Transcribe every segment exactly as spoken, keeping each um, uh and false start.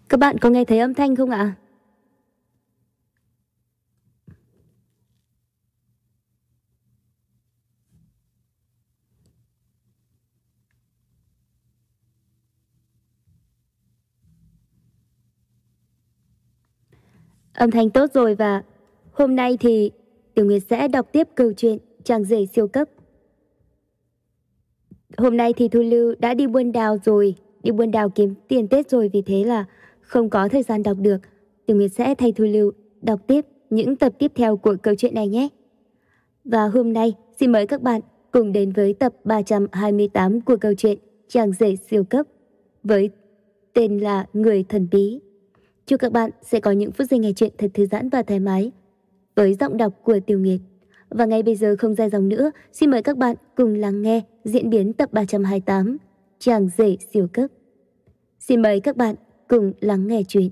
Các bạn có nghe thấy âm thanh không ạ? Âm thanh tốt rồi, và hôm nay thì Tiểu Nguyệt sẽ đọc tiếp câu chuyện Chàng rể siêu cấp. Hôm nay thì Thu Lưu đã đi buôn đào rồi, đi buôn đào kiếm tiền Tết rồi, vì thế là không có thời gian đọc được. Tiểu Nguyệt sẽ thay Thu Lưu đọc tiếp những tập tiếp theo của câu chuyện này nhé. Và hôm nay xin mời các bạn cùng đến với tập ba trăm hai mươi tám của câu chuyện Chàng rể siêu cấp với tên là Người thần bí. Chúc các bạn sẽ có những phút giây nghe chuyện thật thư giãn và thoải mái với giọng đọc của Tiểu Nguyệt. Và ngay bây giờ không dài dòng nữa, xin mời các bạn cùng lắng nghe diễn biến tập ba trăm hai mươi tám Chàng rể siêu cấp. Xin mời các bạn cùng lắng nghe chuyện.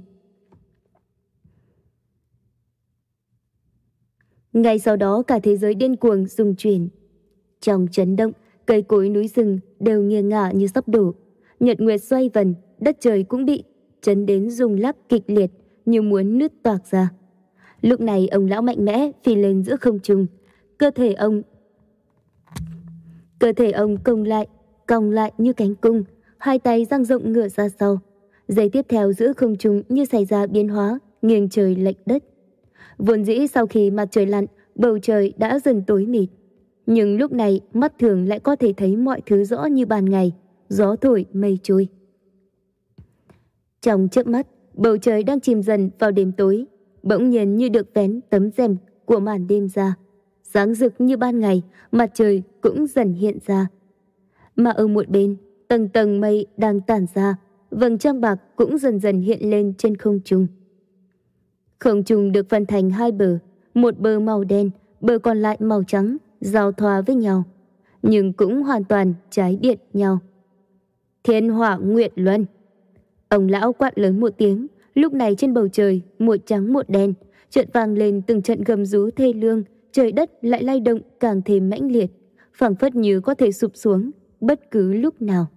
Ngay sau đó cả thế giới điên cuồng rung chuyển. Trong chấn động, cây cối núi rừng đều nghiêng ngả như sắp đổ. Nhật nguyệt xoay vần, đất trời cũng bị chấn đến rung lắc kịch liệt như muốn nứt toạc ra. Lúc này ông lão mạnh mẽ phi lên giữa không trung, cơ thể ông cơ thể ông cong lại, cong lại như cánh cung, hai tay dang rộng ngửa ra sau. Giây tiếp theo giữa không trung như xảy ra biến hóa, nghiêng trời lệch đất. Vốn dĩ sau khi mặt trời lặn, bầu trời đã dần tối mịt, nhưng lúc này mắt thường lại có thể thấy mọi thứ rõ như ban ngày, gió thổi mây trôi. Trong chớp mắt, bầu trời đang chìm dần vào đêm tối, bỗng nhiên như được vén tấm rèm của màn đêm ra. Sáng rực như ban ngày, mặt trời cũng dần hiện ra. Mà ở một bên, tầng tầng mây đang tản ra, vầng trăng bạc cũng dần dần hiện lên trên không trung. Không trung được phân thành hai bờ, một bờ màu đen, bờ còn lại màu trắng, giao thoa với nhau, nhưng cũng hoàn toàn trái biệt nhau. Thiên hỏa nguyệt luân. Ông lão quát lớn một tiếng, lúc này trên bầu trời, một trắng một đen, chợt vang lên từng trận gầm rú thê lương, trời đất lại lay động càng thêm mãnh liệt, phảng phất như có thể sụp xuống bất cứ lúc nào.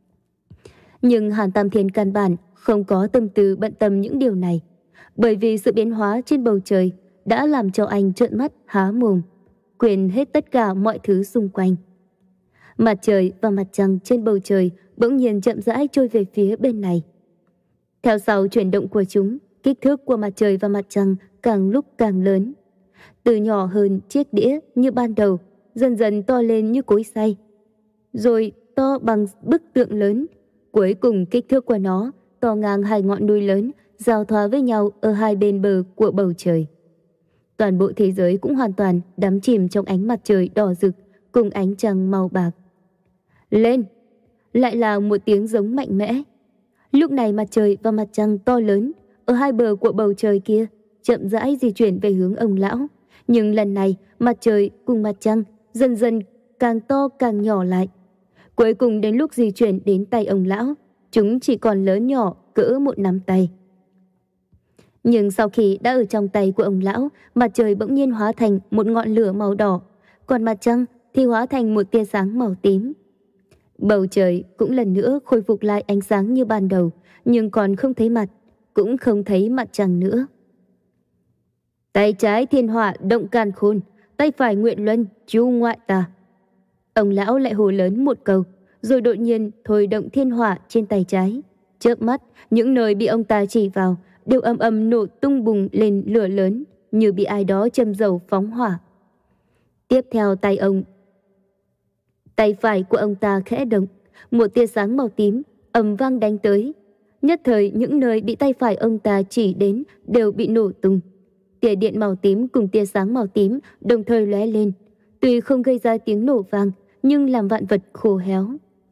Nhưng Hàn Tam Thiên căn bản không có tâm tư bận tâm những điều này, bởi vì sự biến hóa trên bầu trời đã làm cho anh trợn mắt há mồm, quên hết tất cả mọi thứ xung quanh. Mặt trời và mặt trăng trên bầu trời bỗng nhiên chậm rãi trôi về phía bên này. Theo sau chuyển động của chúng, kích thước của mặt trời và mặt trăng càng lúc càng lớn. Từ nhỏ hơn chiếc đĩa như ban đầu, dần dần to lên như cối xay, rồi to bằng bức tượng lớn. Cuối cùng kích thước của nó to ngang hai ngọn núi lớn, giao thoa với nhau ở hai bên bờ của bầu trời. Toàn bộ thế giới cũng hoàn toàn đắm chìm trong ánh mặt trời đỏ rực cùng ánh trăng màu bạc. Lên! Lại là một tiếng giống mạnh mẽ. Lúc này mặt trời và mặt trăng to lớn ở hai bờ của bầu trời kia chậm rãi di chuyển về hướng ông lão. Nhưng lần này mặt trời cùng mặt trăng dần dần càng to càng nhỏ lại. Cuối cùng đến lúc di chuyển đến tay ông lão, chúng chỉ còn lớn nhỏ cỡ một nắm tay. Nhưng sau khi đã ở trong tay của ông lão, mặt trời bỗng nhiên hóa thành một ngọn lửa màu đỏ, còn mặt trăng thì hóa thành một tia sáng màu tím. Bầu trời cũng lần nữa khôi phục lại ánh sáng như ban đầu, nhưng còn không thấy mặt, cũng không thấy mặt trăng nữa. Tay trái thiên hỏa động càn khôn, tay phải nguyện luân chu ngoại tà. Ông lão lại hô lớn một câu, rồi đột nhiên thôi động thiên hỏa trên tay trái. Chớp mắt, những nơi bị ông ta chỉ vào đều ầm ầm nổ tung bùng lên lửa lớn, như bị ai đó châm dầu phóng hỏa. Tiếp theo tay ông Tay phải của ông ta khẽ động, một tia sáng màu tím ầm vang đánh tới. Nhất thời những nơi bị tay phải ông ta chỉ đến đều bị nổ tung. Tia điện màu tím cùng tia sáng màu tím đồng thời lóe lên, tuy không gây ra tiếng nổ vang nhưng làm vạn vật khô héo.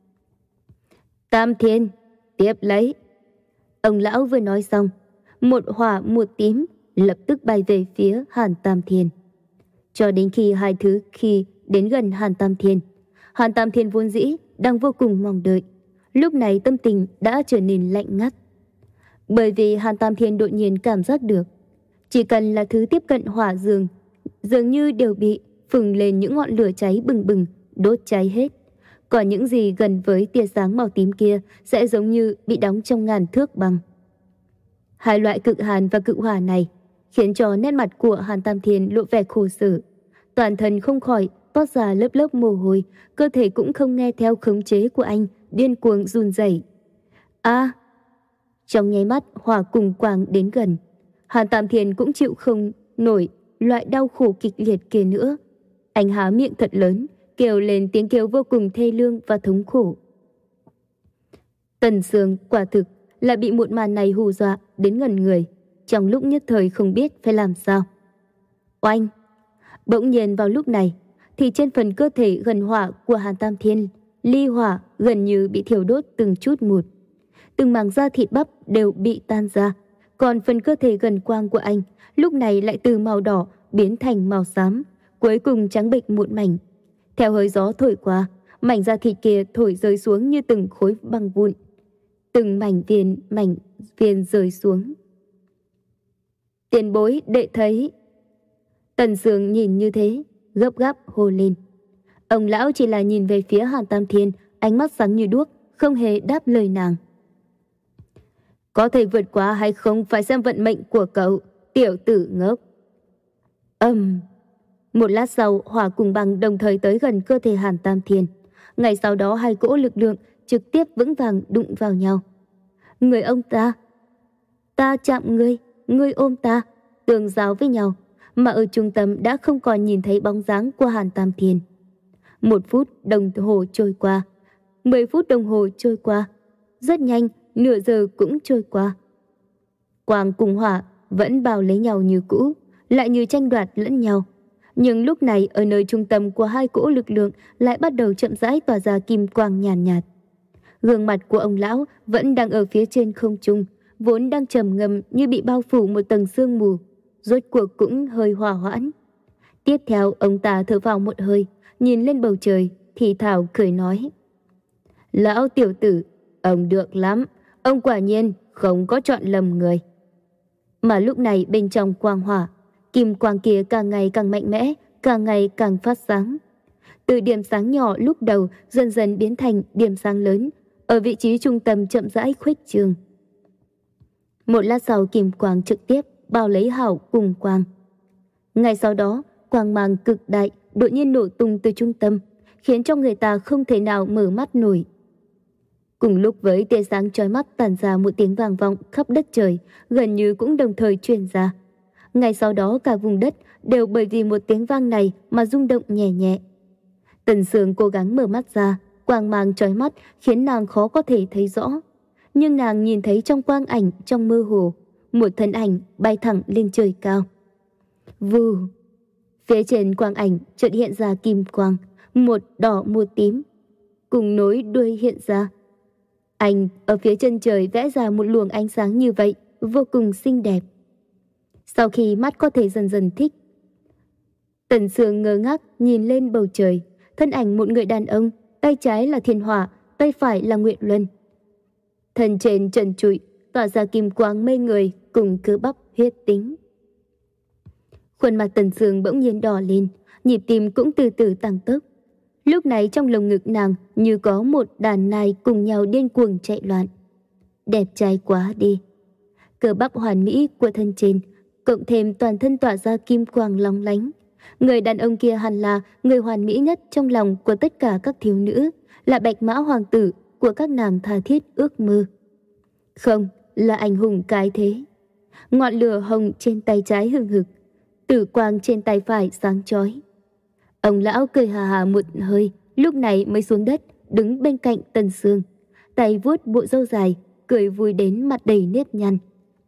Tam Thiên, tiếp lấy. Ông lão vừa nói xong, một hỏa một tím lập tức bay về phía Hàn Tam Thiên. Cho đến khi hai thứ khi đến gần Hàn Tam Thiên, Hàn Tam Thiên vốn dĩ đang vô cùng mong đợi, lúc này tâm tình đã trở nên lạnh ngắt. Bởi vì Hàn Tam Thiên đột nhiên cảm giác được, chỉ cần là thứ tiếp cận hỏa dường, dường như đều bị phừng lên những ngọn lửa cháy bừng bừng, đốt cháy hết. Còn những gì gần với tia sáng màu tím kia sẽ giống như bị đóng trong ngàn thước băng. Hai loại cực hàn và cực hỏa này khiến cho nét mặt của Hàn Tam Thiên lộ vẻ khổ sở, toàn thân không khỏi toát ra lớp lớp mồ hôi, cơ thể cũng không nghe theo khống chế của anh, điên cuồng run rẩy. A! Trong nháy mắt hỏa cùng quang đến gần, Hàn Tam Thiên cũng chịu không nổi loại đau khổ kịch liệt kia nữa. Anh há miệng thật lớn, kêu lên tiếng kêu vô cùng thê lương và thống khổ. Tần Sương quả thực là bị một màn này hù dọa đến ngẩn người, trong lúc nhất thời không biết phải làm sao. Oanh! Bỗng nhiên vào lúc này, thì trên phần cơ thể gần hỏa của Hàn Tam Thiên, ly hỏa gần như bị thiêu đốt từng chút một. Từng mảng da thịt bắp đều bị tan ra, còn phần cơ thể gần quang của anh lúc này lại từ màu đỏ biến thành màu xám, cuối cùng trắng bệch một mảnh. Theo hơi gió thổi qua, mảnh da thịt kia thổi rơi xuống như từng khối băng vụn. Từng mảnh viên mảnh viên rơi xuống. Tiền bối đệ thấy. Tần Sương nhìn như thế, gấp gáp hô lên. Ông lão chỉ là nhìn về phía Hàn Tam Thiên, ánh mắt sáng như đuốc, không hề đáp lời nàng. Có thể vượt qua hay không phải xem vận mệnh của cậu, tiểu tử ngốc. Âm. Một lát sau, hỏa cùng băng đồng thời tới gần cơ thể Hàn Tam Thiên. Ngày sau đó hai cỗ lực lượng trực tiếp vững vàng đụng vào nhau. Người ông ta, ta chạm ngươi, ngươi ôm ta, tương giao với nhau, mà ở trung tâm đã không còn nhìn thấy bóng dáng của Hàn Tam Thiên. Một phút đồng hồ trôi qua, mười phút đồng hồ trôi qua, rất nhanh, nửa giờ cũng trôi qua. Quang cùng hỏa vẫn bao lấy nhau như cũ, lại như tranh đoạt lẫn nhau. Nhưng lúc này ở nơi trung tâm của hai cỗ lực lượng lại bắt đầu chậm rãi tỏa ra kim quang nhàn nhạt, nhạt. Gương mặt của ông lão vẫn đang ở phía trên không trung, vốn đang trầm ngâm như bị bao phủ một tầng sương mù, rốt cuộc cũng hơi hòa hoãn. Tiếp theo ông ta thở vào một hơi, nhìn lên bầu trời, thì thào cười nói: Lão tiểu tử, ông được lắm, ông quả nhiên không có chọn lầm người. Mà lúc này bên trong quang hỏa, kim quang kia càng ngày càng mạnh mẽ, càng ngày càng phát sáng. Từ điểm sáng nhỏ lúc đầu dần dần biến thành điểm sáng lớn, ở vị trí trung tâm chậm rãi khuếch trương. Một lát sau kim quang trực tiếp bao lấy hảo cùng quang. Ngay sau đó, quang mang cực đại đột nhiên nổ tung từ trung tâm, khiến cho người ta không thể nào mở mắt nổi. Cùng lúc với tia sáng chói mắt tản ra một tiếng vang vọng khắp đất trời, gần như cũng đồng thời truyền ra. Ngay sau đó cả vùng đất đều bởi vì một tiếng vang này mà rung động nhẹ nhẹ. Tần Sương cố gắng mở mắt ra, quang mang chói mắt khiến nàng khó có thể thấy rõ. Nhưng nàng nhìn thấy trong quang ảnh trong mơ hồ, một thân ảnh bay thẳng lên trời cao. Vù! Phía trên quang ảnh chợt hiện ra kim quang, một đỏ một tím, cùng nối đuôi hiện ra. Anh ở phía chân trời vẽ ra một luồng ánh sáng như vậy, vô cùng xinh đẹp. Sau khi mắt có thể dần dần thích, Tần Sương ngơ ngác nhìn lên bầu trời, thân ảnh một người đàn ông, tay trái là thiên hỏa, tay phải là nguyệt luân. Thân trên trần trụi, tỏa ra kim quang mê người cùng cơ bắp huyết tính. Khuôn mặt Tần Sương bỗng nhiên đỏ lên, nhịp tim cũng từ từ tăng tốc. Lúc này trong lồng ngực nàng như có một đàn nai cùng nhau điên cuồng chạy loạn. Đẹp trai quá đi. Cơ bắp hoàn mỹ của thân trên, cộng thêm toàn thân tỏa ra kim quang lóng lánh. Người đàn ông kia hẳn là người hoàn mỹ nhất trong lòng của tất cả các thiếu nữ, là bạch mã hoàng tử của các nàng tha thiết ước mơ. Không, là anh hùng cái thế. Ngọn lửa hồng trên tay trái hừng hực, tử quang trên tay phải sáng chói. Ông lão cười hà hà một hơi, lúc này mới xuống đất, đứng bên cạnh Tần Sương, tay vuốt bộ râu dài, cười vui đến mặt đầy nếp nhăn.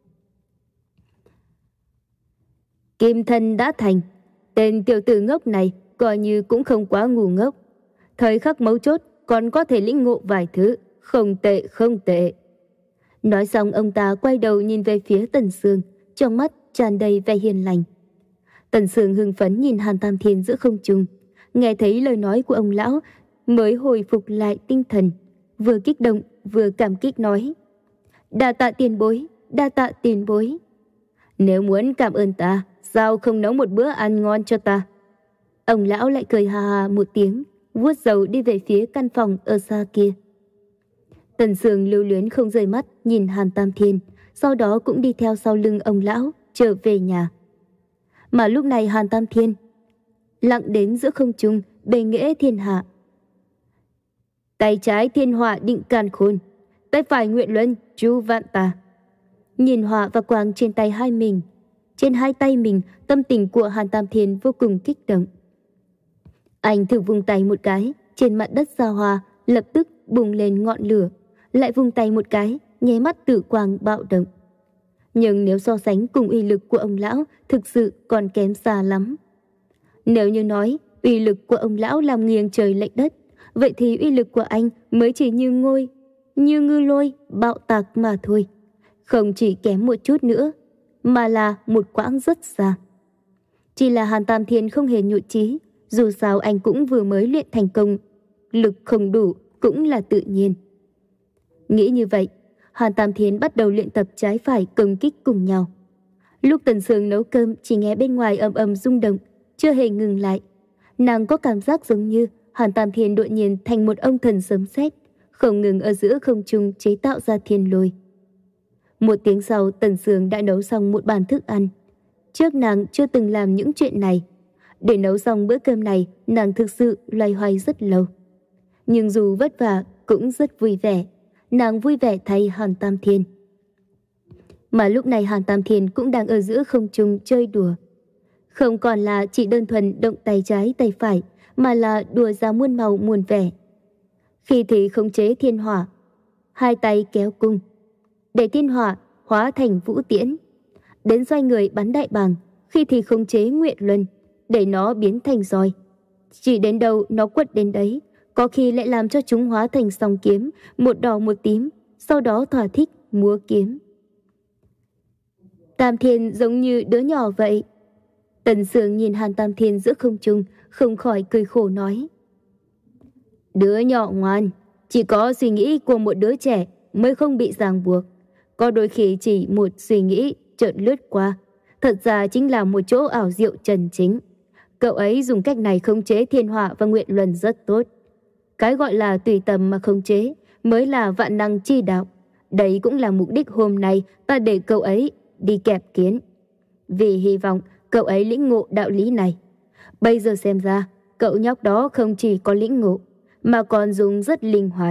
Kim thân đã thành, tên tiểu tử ngốc này coi như cũng không quá ngu ngốc. Thời khắc mấu chốt còn có thể lĩnh ngộ vài thứ, không tệ không tệ. Nói xong ông ta quay đầu nhìn về phía Tần Sương, trong mắt tràn đầy vẻ hiền lành. Tần Sương hưng phấn nhìn Hàn Tam Thiên giữa không trung, nghe thấy lời nói của ông lão mới hồi phục lại tinh thần, vừa kích động vừa cảm kích nói: đa tạ tiền bối, đa tạ tiền bối. Nếu muốn cảm ơn ta, sao không nấu một bữa ăn ngon cho ta? Ông lão lại cười hà hà một tiếng, vuốt râu đi về phía căn phòng ở xa kia. Tần Sương lưu luyến không rời mắt nhìn Hàn Tam Thiên, sau đó cũng đi theo sau lưng ông lão trở về nhà. Mà lúc này Hàn Tam Thiên lặng đến giữa không trung, bề nghệ thiên hạ. Tay trái thiên hỏa định càn khôn, tay phải nguyện luân chu vạn tà. Nhìn hỏa và quang trên tay hai mình, trên hai tay mình, tâm tình của Hàn Tam Thiên vô cùng kích động. Anh thử vung tay một cái, trên mặt đất xa hoa lập tức bùng lên ngọn lửa, lại vung tay một cái, nháy mắt tử quang bạo động. Nhưng nếu so sánh cùng uy lực của ông lão, thực sự còn kém xa lắm. Nếu như nói uy lực của ông lão làm nghiêng trời lệch đất, vậy thì uy lực của anh mới chỉ như ngôi, như ngư lôi, bạo tạc mà thôi. Không chỉ kém một chút nữa, mà là một quãng rất xa. Chỉ là Hàn Tam Thiên không hề nhụt chí, dù sao anh cũng vừa mới luyện thành công, lực không đủ cũng là tự nhiên. Nghĩ như vậy, Hàn Tam Thiên bắt đầu luyện tập trái phải công kích cùng nhau. Lúc Tần Sương nấu cơm, chỉ nghe bên ngoài ầm ầm rung động, chưa hề ngừng lại. Nàng có cảm giác giống như Hàn Tam Thiên đột nhiên thành một ông thần sấm sét, không ngừng ở giữa không trung chế tạo ra thiên lôi. Một tiếng sau, Tần Sương đã nấu xong một bàn thức ăn. Trước nàng chưa từng làm những chuyện này. Để nấu xong bữa cơm này, nàng thực sự loay hoay rất lâu. Nhưng dù vất vả cũng rất vui vẻ. Nàng vui vẻ thay Hàn Tam Thiên. Mà lúc này Hàn Tam Thiên cũng đang ở giữa không trung chơi đùa. Không còn là chỉ đơn thuần động tay trái tay phải, mà là đùa ra muôn màu muôn vẻ. Khi thì khống chế thiên hỏa, hai tay kéo cung, để thiên hỏa hóa thành vũ tiễn. Đến xoay người bắn đại bàng, khi thì khống chế nguyện luân, để nó biến thành roi. Chỉ đến đâu nó quật đến đấy, có khi lại làm cho chúng hóa thành song kiếm, một đỏ một tím, sau đó thỏa thích múa kiếm. Tam Thiên giống như đứa nhỏ vậy. Tần Sương nhìn Hàn Tam Thiên giữa không trung, không khỏi cười khổ nói: Đứa nhỏ ngoan, chỉ có suy nghĩ của một đứa trẻ mới không bị ràng buộc. Có đôi khi chỉ một suy nghĩ chợt lướt qua, thật ra chính là một chỗ ảo diệu chân chính. Cậu ấy dùng cách này khống chế thiên hỏa và nguyện luân rất tốt. Cái gọi là tùy tâm mà khống chế mới là vạn năng chi đạo. Đấy cũng là mục đích hôm nay ta để cậu ấy đi kẹp kiến, vì hy vọng cậu ấy lĩnh ngộ đạo lý này. Bây giờ xem ra, cậu nhóc đó không chỉ có lĩnh ngộ, mà còn dùng rất linh hoạt.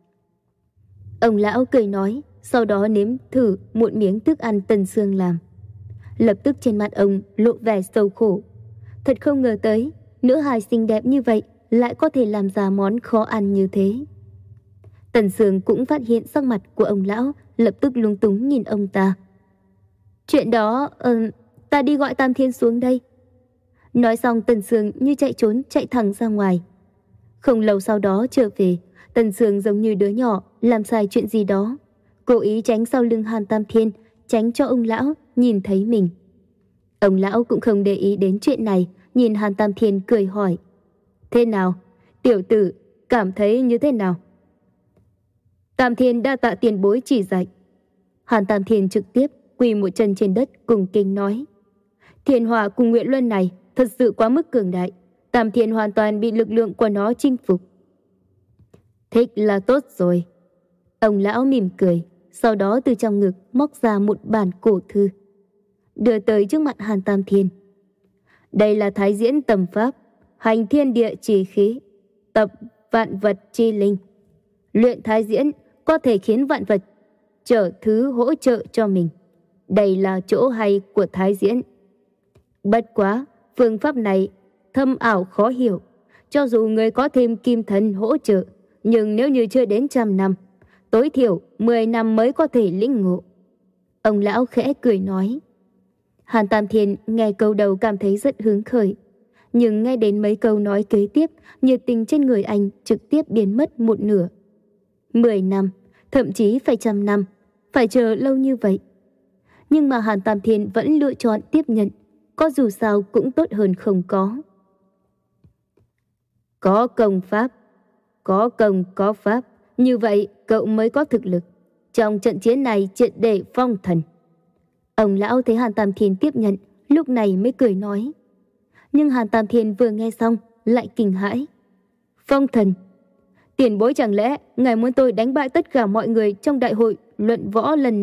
Ông lão cười nói, sau đó nếm thử một miếng thức ăn Tần Sương làm. Lập tức trên mặt ông lộ vẻ sầu khổ. Thật không ngờ tới, nữ hài xinh đẹp như vậy lại có thể làm ra món khó ăn như thế. Tần Sương cũng phát hiện sắc mặt của ông lão, lập tức lung túng nhìn ông ta. Chuyện đó, uh, ta đi gọi Tam Thiên xuống đây. Nói xong Tần Sương như chạy trốn chạy thẳng ra ngoài. Không lâu sau đó trở về, Tần Sương giống như đứa nhỏ làm sai chuyện gì đó, cố ý tránh sau lưng Hàn Tam Thiên, tránh cho ông lão nhìn thấy mình. Ông lão cũng không để ý đến chuyện này, nhìn Hàn Tam Thiên cười hỏi: Thế nào? Tiểu tử cảm thấy như thế nào? Tam Thiên đa tạ tiền bối chỉ dạy. Hàn Tam Thiên trực tiếp quỳ một chân trên đất cùng kinh nói: Thiên hỏa cùng nguyện luân này thật sự quá mức cường đại, Tam Thiên hoàn toàn bị lực lượng của nó chinh phục. Thích là tốt rồi. Ông lão mỉm cười, sau đó từ trong ngực móc ra một bản cổ thư, đưa tới trước mặt Hàn Tam Thiên. Đây là Thái Diễn Tầm Pháp, hành thiên địa chỉ khí, tập vạn vật chi linh. Luyện Thái Diễn có thể khiến vạn vật trở thứ hỗ trợ cho mình. Đây là chỗ hay của Thái Diễn. Bất quá, phương pháp này thâm ảo khó hiểu. Cho dù người có thêm kim thần hỗ trợ, nhưng nếu như chưa đến trăm năm, tối thiểu mười năm mới có thể lĩnh ngộ. Ông lão khẽ cười nói. Hàn Tam Thiên nghe câu đầu cảm thấy rất hứng khởi, nhưng nghe đến mấy câu nói kế tiếp, nhiệt tình trên người anh trực tiếp biến mất một nửa. Mười năm, thậm chí phải trăm năm, phải chờ lâu như vậy. Nhưng mà Hàn Tam Thiên vẫn lựa chọn tiếp nhận, có dù sao cũng tốt hơn không có. Có công pháp, có công có pháp, như vậy cậu mới có thực lực. Trong trận chiến này triệt để phong thần. Ông lão thấy Hàn Tam Thiên tiếp nhận, lúc này mới cười nói. Nhưng Hàn Tam Thiên vừa nghe xong, lại kinh hãi. Phong thần? Tiền bối chẳng lẽ ngài muốn tôi đánh bại tất cả mọi người trong đại hội luận võ lần này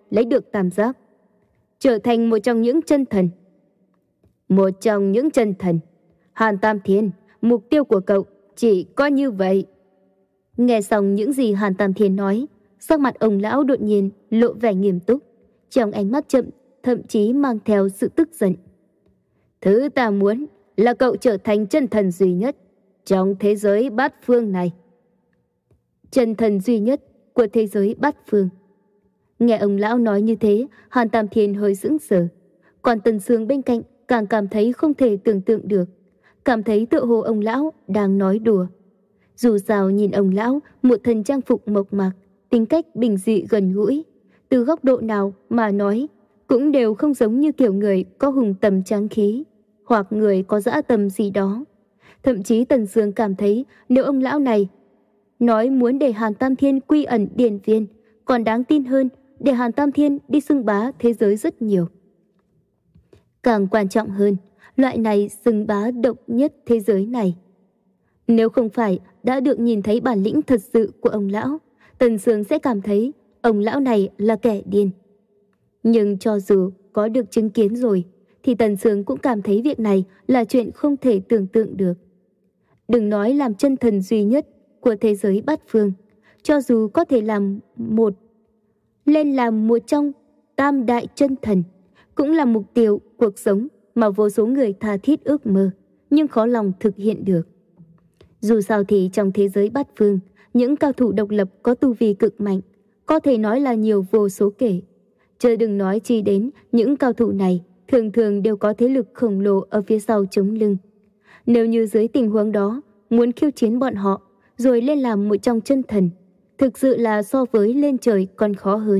lấy được tam giác, trở thành một trong những chân thần. Một trong những chân thần. Hàn Tam Thiên, mục tiêu của cậu chỉ có như vậy. Nghe xong những gì Hàn Tam Thiên nói, sắc mặt ông lão đột nhiên lộ vẻ nghiêm túc, trong ánh mắt chậm thậm chí mang theo sự tức giận. Thứ ta muốn là cậu trở thành chân thần duy nhất trong thế giới bát phương này. Chân thần duy nhất của thế giới bát phương. Nghe ông lão nói như thế, Hàn Tam Thiên hơi sững sờ. Còn Tần Sương bên cạnh càng cảm thấy không thể tưởng tượng được, cảm thấy tựa hồ ông lão đang nói đùa. Dù sao nhìn ông lão một thân trang phục mộc mạc, tính cách bình dị gần gũi, từ góc độ nào mà nói cũng đều không giống như kiểu người có hùng tầm tráng khí hoặc người có dã tâm gì đó. Thậm chí Tần Sương cảm thấy nếu ông lão này nói muốn để Hàn Tam Thiên quy ẩn điển viên, còn đáng tin hơn để Hàn Tam Thiên đi xưng bá thế giới rất nhiều. Càng quan trọng hơn, loại này xưng bá độc nhất thế giới này. Nếu không phải đã được nhìn thấy bản lĩnh thật sự của ông lão, Tần Sương sẽ cảm thấy ông lão này là kẻ điên. Nhưng cho dù có được chứng kiến rồi, thì Tần Sương cũng cảm thấy việc này là chuyện không thể tưởng tượng được. Đừng nói làm chân thần duy nhất của thế giới bát phương, cho dù có thể làm một, lên làm một trong tam đại chân thần, cũng là mục tiêu cuộc sống mà vô số người tha thiết ước mơ, nhưng khó lòng thực hiện được. Dù sao thì trong thế giới bát phương, những cao thủ độc lập có tu vi cực mạnh, có thể nói là nhiều vô số kể. Chớ đừng nói chi đến những cao thủ này thường thường đều có thế lực khổng lồ ở phía sau chống lưng. Nếu như dưới tình huống đó muốn khiêu chiến bọn họ rồi lên làm một trong chân thần, thực sự là so với lên trời còn khó hơn.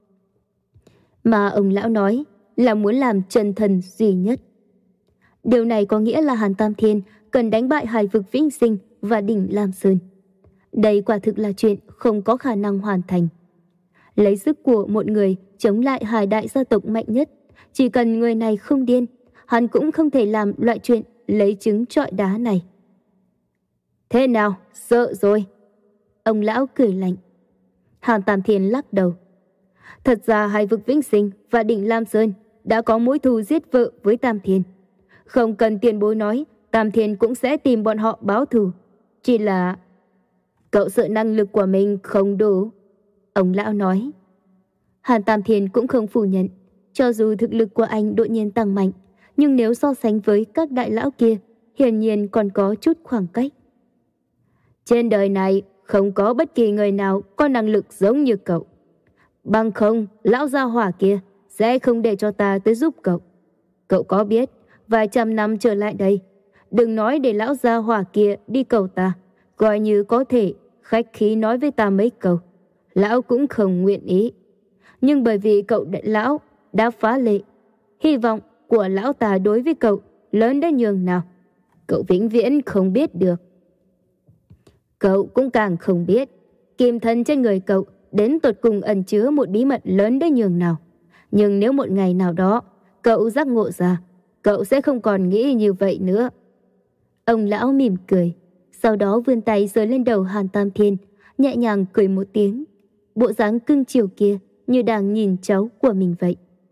Mà ông lão nói là muốn làm chân thần duy nhất. Điều này có nghĩa là Hàn Tam Thiên cần đánh bại Hải Vực Vĩnh Sinh và đỉnh Lam Sơn. Đây quả thực là chuyện không có khả năng hoàn thành. Lấy sức của một người chống lại hai đại gia tộc mạnh nhất, chỉ cần người này không điên, hắn cũng không thể làm loại chuyện lấy trứng trọi đá này. Thế nào, sợ rồi? Ông lão cười lạnh. Hàn Tam Thiên lắc đầu. Thật ra Hải Vực Vĩnh Sinh và đỉnh Lam Sơn đã có mối thù giết vợ với Tam Thiên. Không cần tiền bối nói, Tam Thiên cũng sẽ tìm bọn họ báo thù. Chỉ là cậu sợ năng lực của mình không đủ, ông lão nói. Hàn Tam Thiên cũng không phủ nhận, cho dù thực lực của anh đột nhiên tăng mạnh, nhưng nếu so sánh với các đại lão kia, hiển nhiên còn có chút khoảng cách. Trên đời này không có bất kỳ người nào có năng lực giống như cậu. Bằng không, lão gia hỏa kia sẽ không để cho ta tới giúp cậu. Cậu có biết, vài trăm năm trở lại đây, đừng nói để lão gia hỏa kia đi cầu ta, coi như có thể khách khí nói với ta mấy câu, lão cũng không nguyện ý. Nhưng bởi vì cậu đại lão đã phá lệ, hy vọng của lão ta đối với cậu lớn đến nhường nào, cậu vĩnh viễn không biết được. Cậu cũng càng không biết, kim thân trên người cậu đến tột cùng ẩn chứa một bí mật lớn đến nhường nào. Nhưng nếu một ngày nào đó cậu giác ngộ ra, cậu sẽ không còn nghĩ như vậy nữa. Ông lão mỉm cười, sau đó vươn tay giơ lên đầu Hàn Tam Thiên, nhẹ nhàng cười một tiếng. Bộ dáng cưng chiều kia như đang nhìn cháu của mình vậy.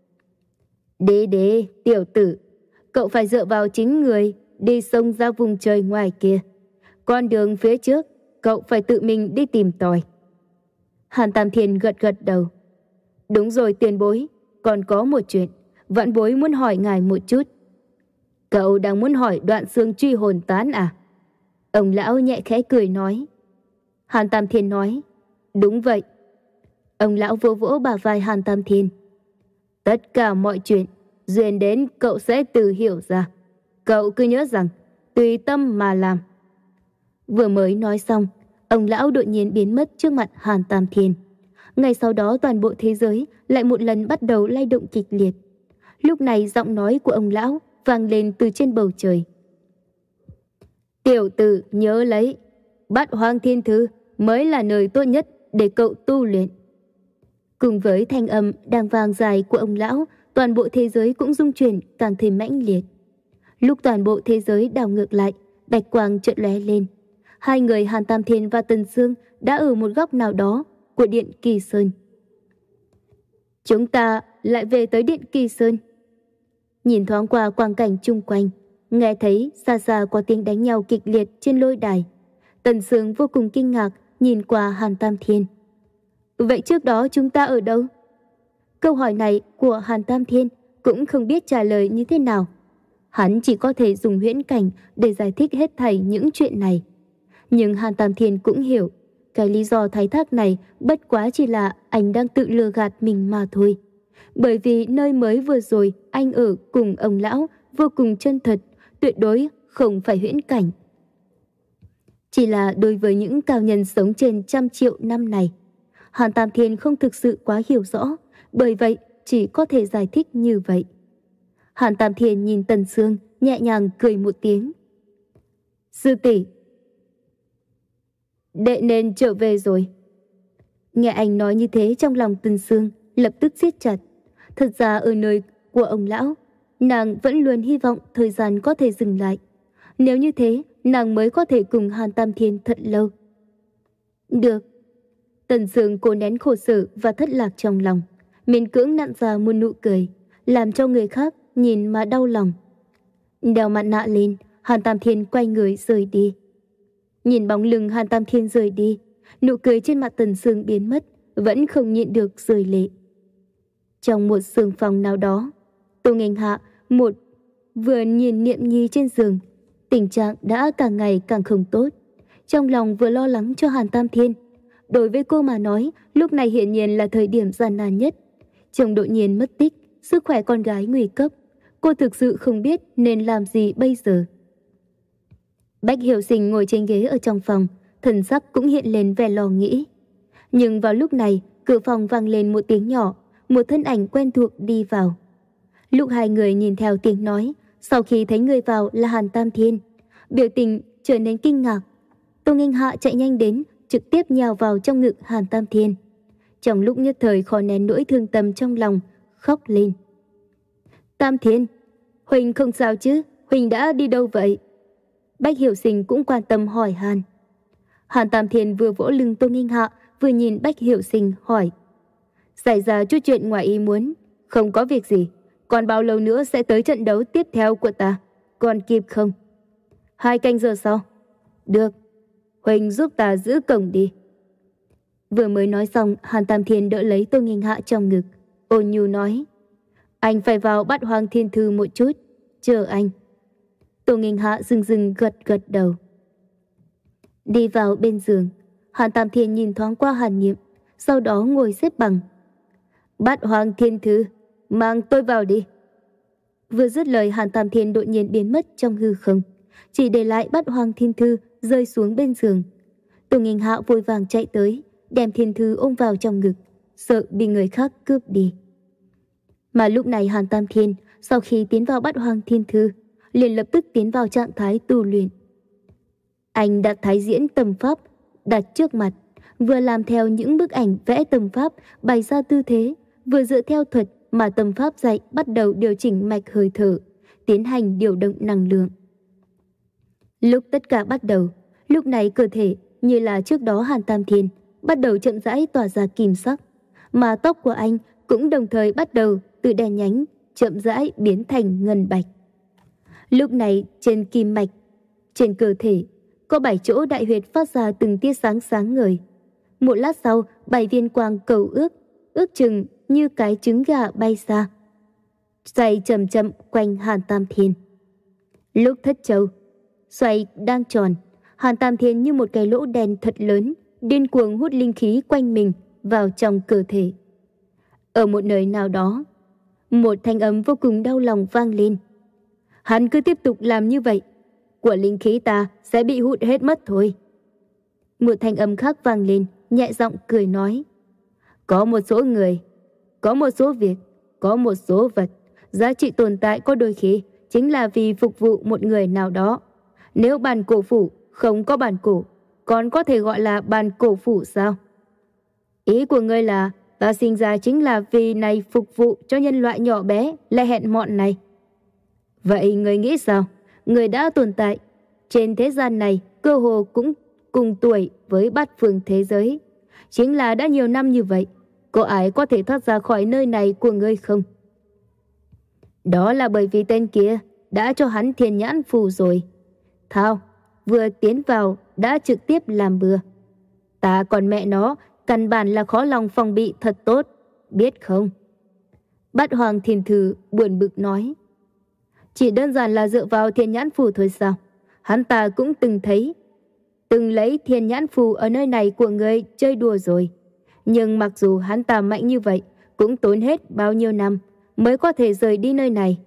Đi đi, tiểu tử, cậu phải dựa vào chính người đi xông ra vùng trời ngoài kia. Con đường phía trước, cậu phải tự mình đi tìm tòi. Hàn Tam Thiên gật gật đầu. Đúng rồi tiền bối, còn có một chuyện, vạn bối muốn hỏi ngài một chút. Cậu đang muốn hỏi đoạn xương truy hồn tán à? Ông lão nhẹ khẽ cười nói. Hàn Tam Thiên nói, đúng vậy. Ông lão vỗ vỗ bả vai Hàn Tam Thiên. Tất cả mọi chuyện, duyên đến cậu sẽ tự hiểu ra. Cậu cứ nhớ rằng, tùy tâm mà làm. Vừa mới nói xong, ông lão đột nhiên biến mất trước mặt Hàn Tam Thiên. Ngay sau đó toàn bộ thế giới lại một lần bắt đầu lay động kịch liệt. Lúc này giọng nói của ông lão vang lên từ trên bầu trời. Tiểu tử nhớ lấy, Bát Hoang Thiên Thư mới là nơi tốt nhất để cậu tu luyện. Cùng với thanh âm đang vang dài của ông lão, toàn bộ thế giới cũng rung chuyển càng thêm mãnh liệt. Lúc toàn bộ thế giới đảo ngược lại, bạch quang chợt lóe lên. Hai người Hàn Tam Thiên và Tần Sương đã ở một góc nào đó của điện Kỳ Sơn. Chúng ta lại về tới Điện Kỳ Sơn. Nhìn thoáng qua quang cảnh chung quanh, nghe thấy xa xa có tiếng đánh nhau kịch liệt trên lôi đài. Tần Sương vô cùng kinh ngạc nhìn qua Hàn Tam Thiên. Vậy trước đó chúng ta ở đâu? Câu hỏi này của Hàn Tam Thiên cũng không biết trả lời như thế nào. Hắn chỉ có thể dùng huyễn cảnh để giải thích hết thảy những chuyện này. Nhưng Hàn Tam Thiên cũng hiểu, cái lý do thái thác này bất quá chỉ là anh đang tự lừa gạt mình mà thôi. Bởi vì nơi mới vừa rồi anh ở cùng ông lão vô cùng chân thật, tuyệt đối không phải huyễn cảnh. Chỉ là đối với những cao nhân sống trên trăm triệu năm này, Hàn Tam Thiên không thực sự quá hiểu rõ, bởi vậy chỉ có thể giải thích như vậy. Hàn Tam Thiên nhìn Tần Sương, nhẹ nhàng cười một tiếng. Sư tỷ, đệ nên trở về rồi. Nghe anh nói như thế, trong lòng Tần Sương lập tức siết chặt. Thật ra ở nơi của ông lão, nàng vẫn luôn hy vọng thời gian có thể dừng lại. Nếu như thế, nàng mới có thể cùng Hàn Tam Thiên thật lâu. Được. Tần Sương cố nén khổ sở và thất lạc trong lòng, miễn cưỡng nặn ra một nụ cười, làm cho người khác nhìn mà đau lòng. Đeo mặt nạ lên, Hàn Tam Thiên quay người rời đi. Nhìn bóng lưng Hàn Tam Thiên rời đi, nụ cười trên mặt Tần Sương biến mất, vẫn không nhịn được rơi lệ. Trong một sương phòng nào đó, Tô Nghênh Hạ một vừa nhìn Niệm Nhi trên giường, tình trạng đã càng ngày càng không tốt. Trong lòng vừa lo lắng cho Hàn Tam Thiên. Đối với cô mà nói, lúc này hiển nhiên là thời điểm gian nan nhất. Chồng đột nhiên mất tích, sức khỏe con gái nguy cấp. Cô thực sự không biết nên làm gì bây giờ. Bách Hiểu Sinh ngồi trên ghế ở trong phòng, thần sắc cũng hiện lên vẻ lo nghĩ. Nhưng vào lúc này, cửa phòng vang lên một tiếng nhỏ, một thân ảnh quen thuộc đi vào. Lúc hai người nhìn theo tiếng nói, sau khi thấy người vào là Hàn Tam Thiên, biểu tình trở nên kinh ngạc. Tô Nghênh Hạ chạy nhanh đến, trực tiếp nhào vào trong ngực Hàn Tam Thiên. Trong lúc nhất thời khó nén nỗi thương tâm trong lòng, khóc lên. Tam Thiên, Huỳnh không sao chứ? Huỳnh đã đi đâu vậy? Bách Hiểu Sinh cũng quan tâm hỏi Hàn. Hàn Tam Thiên vừa vỗ lưng Tô Nghênh Hạ, vừa nhìn Bách Hiểu Sinh hỏi. Xảy ra chút chuyện ngoài ý muốn, không có việc gì. Còn bao lâu nữa sẽ tới trận đấu tiếp theo của ta? Còn kịp không? Hai canh giờ sau. Được. Huỳnh giúp ta giữ cổng đi. Vừa mới nói xong, Hàn Tam Thiên đỡ lấy Tô Nghênh Hạ trong ngực, ôn nhu nói. Anh phải vào bắt Hoàng Thiên Thư một chút. Chờ anh. Tô Nghênh Hạ dừng dừng gật gật đầu. Đi vào bên giường, Hàn Tam Thiên nhìn thoáng qua Hàn Niệm, sau đó ngồi xếp bằng. Bắt Hoàng Thiên Thư, mang tôi vào đi. Vừa dứt lời, Hàn Tam Thiên đột nhiên biến mất trong hư không, chỉ để lại bắt Hoàng Thiên Thư rơi xuống bên giường. Tô Nghênh Hạ vội vàng chạy tới, đem Thiên Thư ôm vào trong ngực, sợ bị người khác cướp đi. Mà lúc này Hàn Tam Thiên sau khi tiến vào bắt Hoàng Thiên Thư, liền lập tức tiến vào trạng thái tu luyện. Anh đặt thái diễn tâm pháp đặt trước mặt, vừa làm theo những bức ảnh vẽ tâm pháp bày ra tư thế, vừa dựa theo thuật mà tâm pháp dạy bắt đầu điều chỉnh mạch hơi thở, tiến hành điều động năng lượng. Lúc tất cả bắt đầu, lúc này cơ thể như là trước đó Hàn Tam Thiên bắt đầu chậm rãi tỏa ra kim sắc, mà tóc của anh cũng đồng thời bắt đầu từ đen nhánh chậm rãi biến thành ngân bạch. Lúc này trên kim mạch, trên cơ thể có bảy chỗ đại huyệt phát ra từng tia sáng sáng ngời. Một lát sau, bảy viên quang cầu ước, ước chừng như cái trứng gà bay xa, xoay chậm chậm quanh Hàn Tam Thiên. Lúc thất châu xoay đang tròn, Hàn Tam Thiên như một cái lỗ đen thật lớn, điên cuồng hút linh khí quanh mình vào trong cơ thể. Ở một nơi nào đó, một thanh âm vô cùng đau lòng vang lên. Hắn cứ tiếp tục làm như vậy, của linh khí ta sẽ bị hút hết mất thôi. Một thanh âm khác vang lên, nhẹ giọng cười nói. Có một số người, có một số việc, có một số vật, giá trị tồn tại có đôi khi chính là vì phục vụ một người nào đó. Nếu bàn cổ phủ không có bàn cổ, còn có thể gọi là bàn cổ phủ sao? Ý của ngươi là ta sinh ra chính là vì này phục vụ cho nhân loại nhỏ bé lại hèn mọn này. Vậy ngươi nghĩ sao? Người đã tồn tại trên thế gian này cơ hồ cũng cùng tuổi với bát phương thế giới. Chính là đã nhiều năm như vậy, có ai có thể thoát ra khỏi nơi này của ngươi không? Đó là bởi vì tên kia đã cho hắn thiên nhãn phù rồi. Thao, vừa tiến vào đã trực tiếp làm bừa. Ta còn mẹ nó, căn bản là khó lòng phòng bị thật tốt, biết không? Bát Hoàng Thiên Thư buồn bực nói. Chỉ đơn giản là dựa vào thiên nhãn phù thôi sao? Hắn ta cũng từng thấy, từng lấy thiên nhãn phù ở nơi này của người chơi đùa rồi. Nhưng mặc dù hắn ta mạnh như vậy, cũng tốn hết bao nhiêu năm mới có thể rời đi nơi này.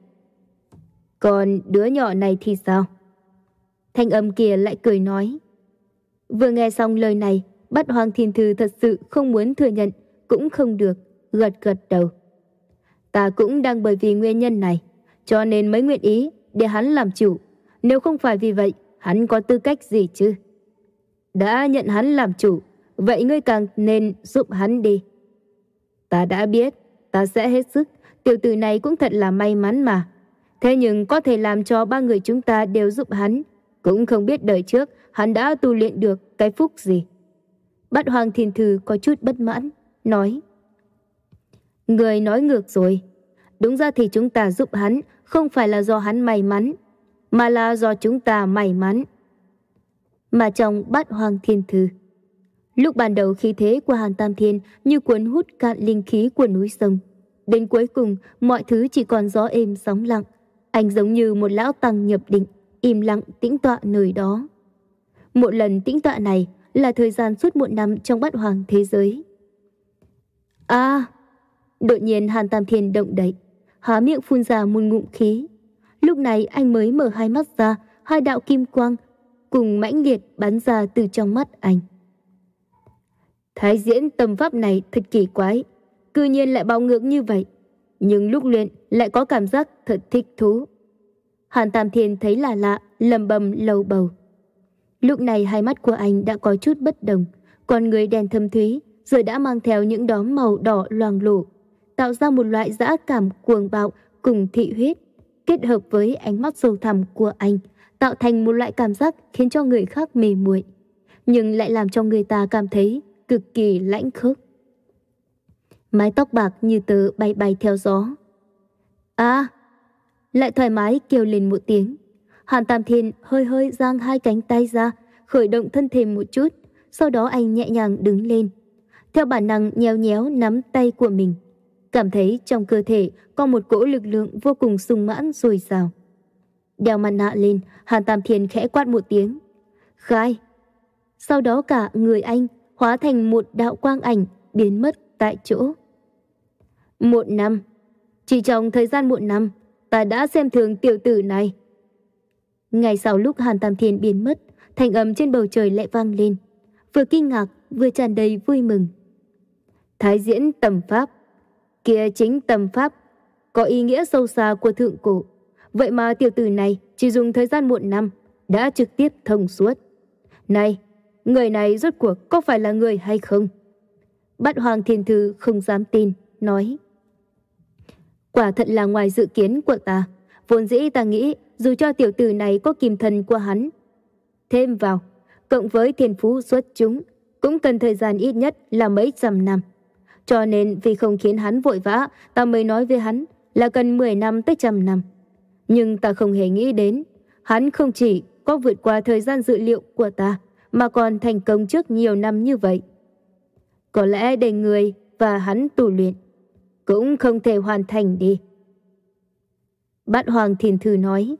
Còn đứa nhỏ này thì sao? Thanh âm kia lại cười nói. Vừa nghe xong lời này, Bát Hoàng Thiên Thư thật sự không muốn thừa nhận, cũng không được, gật gật đầu. Ta cũng đang bởi vì nguyên nhân này, cho nên mới nguyện ý để hắn làm chủ. Nếu không phải vì vậy, hắn có tư cách gì chứ? Đã nhận hắn làm chủ, vậy ngươi càng nên giúp hắn đi. Ta đã biết, ta sẽ hết sức. Tiểu tử này cũng thật là may mắn mà. Thế nhưng có thể làm cho ba người chúng ta đều giúp hắn, cũng không biết đời trước hắn đã tu luyện được cái phúc gì. Bát Hoàng Thiên Thư có chút bất mãn, nói. Người nói ngược rồi. Đúng ra thì chúng ta giúp hắn không phải là do hắn may mắn, mà là do chúng ta may mắn. Mà trong Bát Hoàng Thiên Thư, lúc ban đầu khí thế của Hàn Tam Thiên như cuốn hút cạn linh khí của núi sông. Đến cuối cùng, mọi thứ chỉ còn gió êm sóng lặng. Anh giống như một lão tăng nhập định, im lặng tĩnh tọa nơi đó. Một lần tĩnh tọa này là thời gian suốt một năm trong Bát Hoàng thế giới. À! Đột nhiên Hàn Tam Thiên động đậy, há miệng phun ra một ngụm khí. Lúc này anh mới mở hai mắt ra, hai đạo kim quang cùng mãnh liệt bắn ra từ trong mắt anh. Thái diễn tâm pháp này thật kỳ quái, cư nhiên lại bạo ngược như vậy, nhưng lúc luyện lại có cảm giác thật thích thú. Hàn Tam Thiên thấy là lạ, lầm bầm lầu bầu. Lúc này hai mắt của anh đã có chút bất đồng, con người đen thâm thúy giờ đã mang theo những đốm màu đỏ loang lổ, tạo ra một loại dã cảm cuồng bạo cùng thị huyết, kết hợp với ánh mắt sâu thẳm của anh, tạo thành một loại cảm giác khiến cho người khác mê muội, nhưng lại làm cho người ta cảm thấy cực kỳ lãnh khốc. Mái tóc bạc như tơ bay bay theo gió. À! Lại thoải mái kêu lên một tiếng. Hàn Tam Thiên hơi hơi giang hai cánh tay ra, khởi động thân thể một chút, sau đó anh nhẹ nhàng đứng lên. Theo bản năng nhéo nhéo nắm tay của mình, cảm thấy trong cơ thể có một cỗ lực lượng vô cùng sung mãn dồi dào. Đeo mặt nạ lên, Hàn Tam Thiên khẽ quát một tiếng. Khai! Sau đó cả người anh hóa thành một đạo quang ảnh biến mất tại chỗ. Một năm. Chỉ trong thời gian một năm, ta đã xem thường tiểu tử này. Ngay sau lúc Hàn Tam Thiên biến mất, thanh âm trên bầu trời lại vang lên, vừa kinh ngạc vừa tràn đầy vui mừng. Thái diễn tầm pháp, kia chính tầm pháp, có ý nghĩa sâu xa của thượng cổ. Vậy mà tiểu tử này chỉ dùng thời gian một năm đã trực tiếp thông suốt. Này, người này rốt cuộc có phải là người hay không? Bát Hoàng Thiên Thư không dám tin, nói. Quả thật là ngoài dự kiến của ta. Vốn dĩ ta nghĩ dù cho tiểu tử này có kim thần của hắn thêm vào, cộng với thiên phú xuất chúng, cũng cần thời gian ít nhất là mấy trăm năm. Cho nên vì không khiến hắn vội vã, ta mới nói với hắn là cần mười năm tới trăm năm. Nhưng ta không hề nghĩ đến, hắn không chỉ có vượt qua thời gian dự liệu của ta, mà còn thành công trước nhiều năm như vậy. Có lẽ để người và hắn tu luyện cũng không thể hoàn thành đi. Bát Hoàng Thiên Thư nói.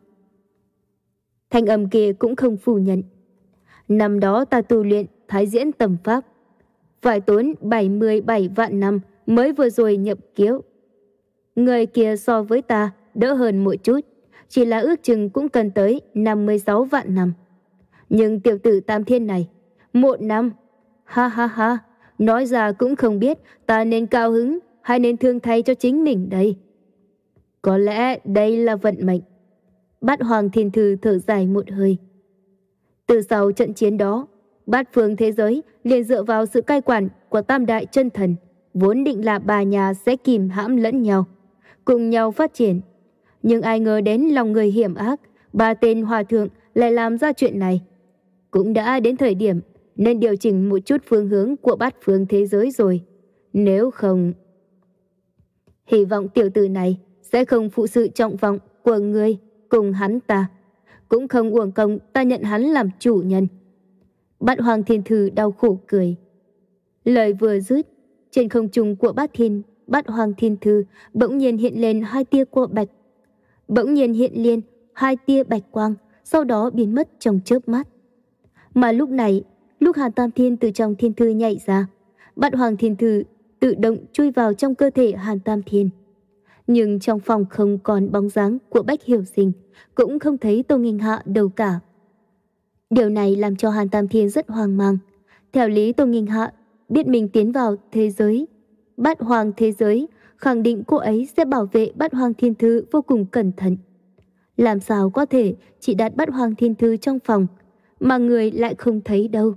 Thanh âm kia cũng không phủ nhận. Năm đó ta tu luyện Thái diễn tầm pháp, phải tốn bảy mươi bảy vạn năm mới vừa rồi nhập kiếu. Người kia so với ta đỡ hơn một chút, chỉ là ước chừng cũng cần tới năm mươi sáu vạn năm. Nhưng tiểu tử Tam Thiên này, một năm, ha ha ha, nói ra cũng không biết ta nên cao hứng hay nên thương thay cho chính mình đây. Có lẽ đây là vận mệnh. Bát Hoàng Thiên Thư thở dài một hơi. Từ sau trận chiến đó, bát phương thế giới liền dựa vào sự cai quản của Tam Đại Chân Thần, vốn định là ba nhà sẽ kìm hãm lẫn nhau, cùng nhau phát triển. Nhưng ai ngờ đến lòng người hiểm ác, ba tên hòa thượng lại làm ra chuyện này. Cũng đã đến thời điểm nên điều chỉnh một chút phương hướng của bát phương thế giới rồi. Nếu không... Hy vọng tiểu tử này sẽ không phụ sự trọng vọng của ngươi cùng hắn ta. Cũng không uổng công ta nhận hắn làm chủ nhân. Bát Hoang Thiên Thư đau khổ cười. Lời vừa dứt, trên không trung của Bát Thiên, Bát Hoang Thiên Thư bỗng nhiên hiện lên hai tia của bạch. Bỗng nhiên hiện lên hai tia bạch quang, sau đó biến mất trong chớp mắt. Mà lúc này, lúc Hàn Tam Thiên từ trong thiên thư nhảy ra, Bát Hoang Thiên Thư tự động chui vào trong cơ thể Hàn Tam Thiên. Nhưng trong phòng không còn bóng dáng của Bách Hiểu Sinh, cũng không thấy Tô Nghênh Hạ đâu cả. Điều này làm cho Hàn Tam Thiên rất hoang mang. Theo lý Tô Nghênh Hạ biết mình tiến vào thế giới Bát Hoang thế giới, khẳng định cô ấy sẽ bảo vệ Bát Hoang Thiên Thư vô cùng cẩn thận. Làm sao có thể chỉ đặt Bát Hoang Thiên Thư trong phòng mà người lại không thấy đâu.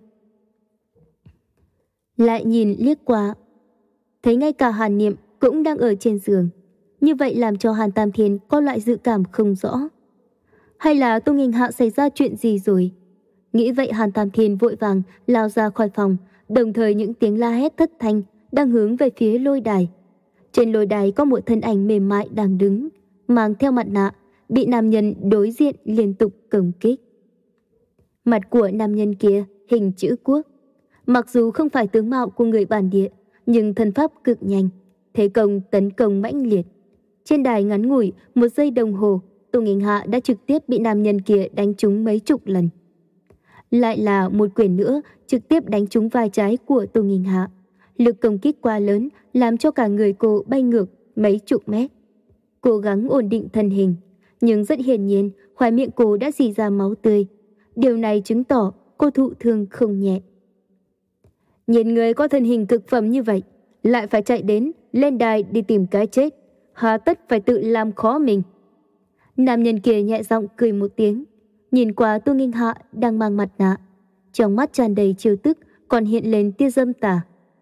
Lại nhìn liếc qua, thấy ngay cả Hàn Niệm cũng đang ở trên giường. Như vậy làm cho Hàn Tam Thiên có loại dự cảm không rõ. Hay là Tô Nghênh Hạ xảy ra chuyện gì rồi? Nghĩ vậy Hàn Tam Thiên vội vàng lao ra khỏi phòng, đồng thời những tiếng la hét thất thanh đang hướng về phía lôi đài. Trên lôi đài có một thân ảnh mềm mại đang đứng, mang theo mặt nạ, bị nam nhân đối diện liên tục công kích. Mặt của nam nhân kia hình chữ quốc. Mặc dù không phải tướng mạo của người bản địa, nhưng thân pháp cực nhanh, thế công tấn công mãnh liệt. Trên đài ngắn ngủi một giây đồng hồ, Tô Nghênh Hạ đã trực tiếp bị nam nhân kia đánh trúng mấy chục lần. Lại là một quyền nữa trực tiếp đánh trúng vai trái của Tô Nghênh Hạ. Lực công kích quá lớn làm cho cả người cô bay ngược mấy chục mét. Cố gắng ổn định thân hình, nhưng rất hiển nhiên khóe miệng cô đã rỉ ra máu tươi. Điều này chứng tỏ cô thụ thương không nhẹ. Nhìn người có thân hình cực phẩm như vậy, lại phải chạy đến lên đài đi tìm cái chết, hà tất phải tự làm khó mình. Nam nhân kia nhẹ giọng cười một tiếng, nhìn qua Tô Nghênh Hạ đang mang mặt nạ, trong mắt tràn đầy trêu tức, còn hiện lên tia dâm tà.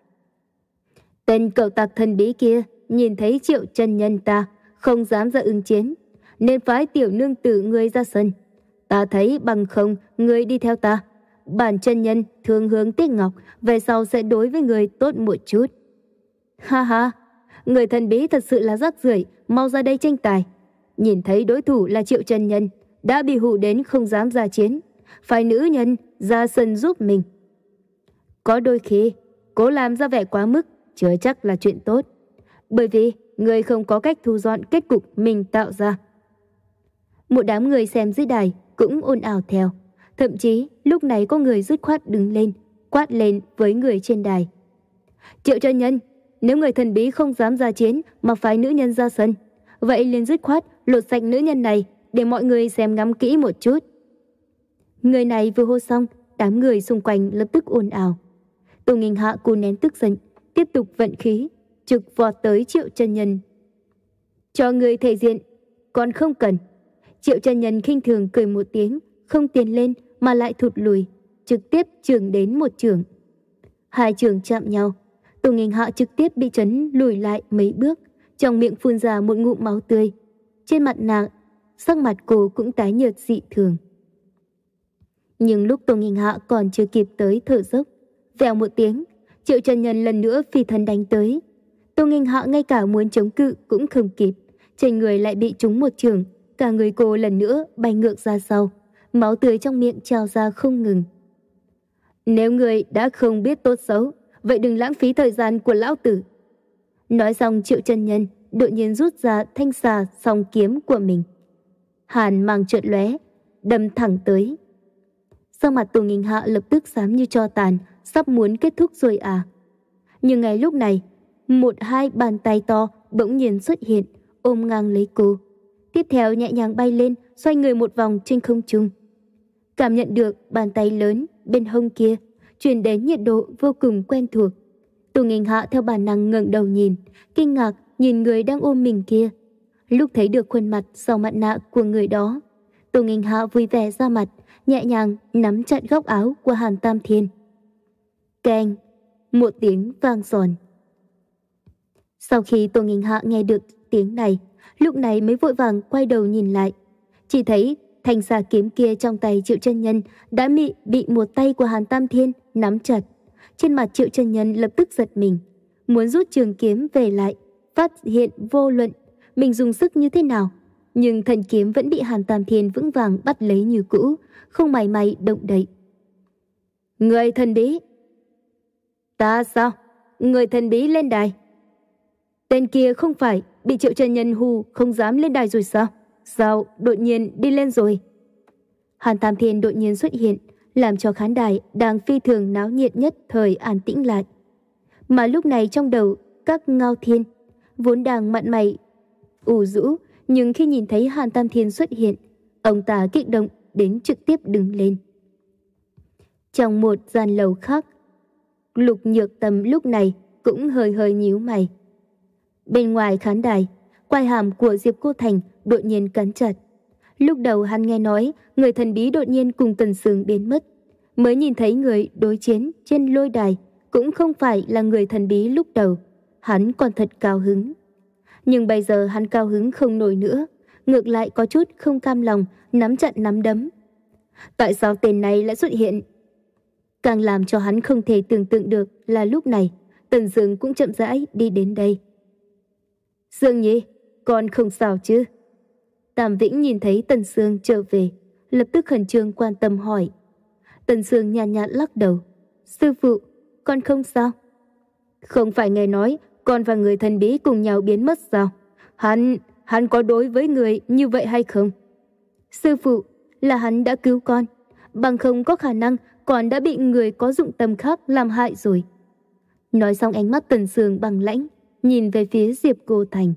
Tên cậu tặc thần bí kia nhìn thấy Triệu chân nhân ta không dám ra ứng chiến, nên phái tiểu nương tử ngươi ra sân. Ta thấy bằng không ngươi đi theo ta. Bản chân nhân thường hướng Tiếc Ngọc về sau sẽ đối với người tốt một chút. Ha ha, người thần bí thật sự là rác rưởi, mau ra đây tranh tài. Nhìn thấy đối thủ là Triệu chân nhân, đã bị hù đến không dám ra chiến, phải nữ nhân ra sân giúp mình. Có đôi khi cố làm ra vẻ quá mức chưa chắc là chuyện tốt, bởi vì người không có cách thu dọn kết cục mình tạo ra. Một đám người xem dưới đài cũng ồn ào theo, thậm chí lúc này có người dứt khoát đứng lên quát lên với người trên đài. Triệu chân nhân, nếu người thần bí không dám ra chiến mà phái nữ nhân ra sân, vậy liền dứt khoát lột sạch nữ nhân này để mọi người xem ngắm kỹ một chút. Người này vừa hô xong, đám người xung quanh lập tức ồn ào. Tô Nghênh Hạ cố nén tức giận, tiếp tục vận khí, trực vọt tới Triệu chân nhân. Cho người thể diện, còn không cần. Triệu chân nhân khinh thường cười một tiếng, không tiến lên mà lại thụt lùi, trực tiếp chưởng đến một chưởng. Hai chưởng chạm nhau, Tô Nghênh Hạ trực tiếp bị chấn lùi lại mấy bước, trong miệng phun ra một ngụm máu tươi. Trên mặt nàng, sắc mặt cô cũng tái nhợt dị thường. Nhưng lúc Tô Nghênh Hạ còn chưa kịp tới thở dốc, vèo một tiếng, Triệu chân nhân lần nữa phi thân đánh tới. Tô Nghênh Hạ ngay cả muốn chống cự cũng không kịp, trên người lại bị trúng một chưởng, cả người cô lần nữa bay ngược ra sau, máu tươi trong miệng trào ra không ngừng. Nếu người đã không biết tốt xấu, vậy đừng lãng phí thời gian của lão tử. Nói xong Triệu chân nhân đột nhiên rút ra thanh xà song kiếm của mình. Hàn mang chợt lóe, đâm thẳng tới. Sắc mặt Tô Nghênh Hạ lập tức xám như tro tàn, sắp muốn kết thúc rồi à. Nhưng ngay lúc này, một hai bàn tay to bỗng nhiên xuất hiện, ôm ngang lấy cô. Tiếp theo nhẹ nhàng bay lên, xoay người một vòng trên không trung. Cảm nhận được bàn tay lớn bên hông kia truyền đến nhiệt độ vô cùng quen thuộc. Tô Nghênh Hạ theo bản năng ngẩng đầu nhìn, kinh ngạc nhìn người đang ôm mình kia. Lúc thấy được khuôn mặt sau mặt nạ của người đó, Tô Nghênh Hạ vui vẻ ra mặt, nhẹ nhàng nắm chặt góc áo của Hàn Tam Thiên. Keng, một tiếng vang giòn. Sau khi Tô Nghênh Hạ nghe được tiếng này, lúc này mới vội vàng quay đầu nhìn lại, chỉ thấy thanh xà kiếm kia trong tay Triệu chân nhân đã bị bị một tay của Hàn Tam Thiên nắm chặt. Trên mặt Triệu chân nhân lập tức giật mình, muốn rút trường kiếm về lại, phát hiện vô luận mình dùng sức như thế nào, nhưng thần kiếm vẫn bị Hàn Tam Thiên vững vàng bắt lấy như cũ, không mảy may động đậy. Người thần bí. Ta sao? Người thần bí lên đài. Tên kia không phải bị Triệu Chân Nhân hù không dám lên đài rồi sao? Sao đột nhiên đi lên rồi? Hàn Tam Thiên đột nhiên xuất hiện, làm cho khán đài đang phi thường náo nhiệt nhất thời an tĩnh lại. Mà lúc này trong đầu các Ngao Thiên vốn đang mặn mày ủ rũ, nhưng khi nhìn thấy Hàn Tam Thiên xuất hiện, ông ta kích động đến trực tiếp đứng lên. Trong một gian lầu khác, Lục Nhược Tâm lúc này cũng hơi hơi nhíu mày. Bên ngoài khán đài, quai hàm của Diệp Cô Thành đột nhiên cắn chặt. Lúc đầu hắn nghe nói người thần bí đột nhiên cùng Tần Sương biến mất, mới nhìn thấy người đối chiến trên lôi đài cũng không phải là người thần bí lúc đầu, hắn còn thật cao hứng. Nhưng bây giờ hắn cao hứng không nổi nữa, ngược lại có chút không cam lòng, nắm chặt nắm đấm. Tại sao tên này lại xuất hiện? Càng làm cho hắn không thể tưởng tượng được là lúc này Tần Sương cũng chậm rãi đi đến đây. Sương Nhi, con không sao chứ? Tam Vĩnh nhìn thấy Tần Sương trở về, lập tức khẩn trương quan tâm hỏi. Tần Sương nhàn nhạt lắc đầu. Sư phụ, con không sao. Không phải nghe nói con và người thần bí cùng nhau biến mất sao? Hắn, hắn có đối với người như vậy hay không? Sư phụ, là hắn đã cứu con, bằng không có khả năng con đã bị người có dụng tâm khác làm hại rồi. Nói xong ánh mắt Tần Sương bằng lãnh, nhìn về phía Diệp Cô Thành.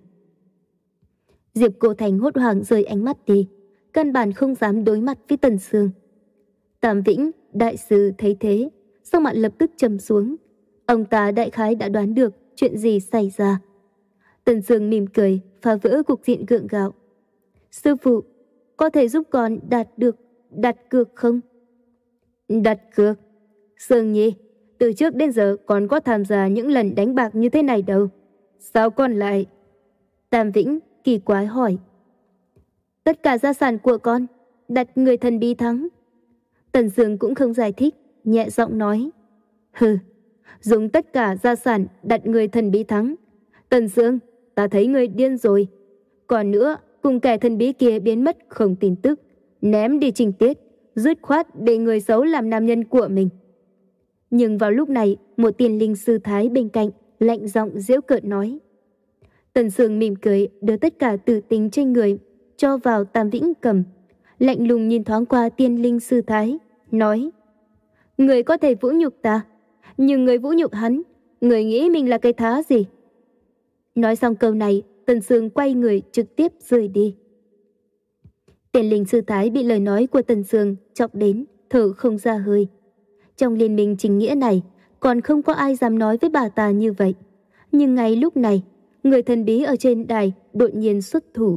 Diệp Cô Thành hốt hoảng rời ánh mắt đi, căn bản không dám đối mặt với Tần Sương. Tam Vĩnh, đại sư thấy thế, sắc mặt lập tức trầm xuống. Ông ta đại khái đã đoán được chuyện gì xảy ra. Tần Sương mỉm cười, phá vỡ cục diện gượng gạo. Sư phụ, có thể giúp con đạt được đặt cược không? Đặt cược? Sương Nhi, từ trước đến giờ con có tham gia những lần đánh bạc như thế này đâu. Sao con lại? Tam Vĩnh kỳ quái hỏi. Tất cả gia sản của con, đặt người thần bí thắng. Tần Sương cũng không giải thích, nhẹ giọng nói. Hừ, dùng tất cả gia sản đặt người thần bí thắng. Tần Sương, ta thấy người điên rồi. Còn nữa, cùng kẻ thần bí kia biến mất không tin tức, ném đi trình tiết, dứt khoát để người xấu làm nam nhân của mình. Nhưng vào lúc này, một tiền linh sư thái bên cạnh lạnh giọng giễu cợt nói. Tần Sương mỉm cười, đưa tất cả tử tính trên người cho vào Tam Vĩnh cầm, lạnh lùng nhìn thoáng qua tiên linh sư thái, nói: người có thể vũ nhục ta, nhưng người vũ nhục hắn, người nghĩ mình là cái thá gì? Nói xong câu này, Tần Sương quay người trực tiếp rời đi. Tiên linh sư thái bị lời nói của Tần Sương chọc đến, thở không ra hơi. Trong liên minh chính nghĩa này, còn không có ai dám nói với bà ta như vậy. Nhưng ngay lúc này, người thần bí ở trên đài đột nhiên xuất thủ.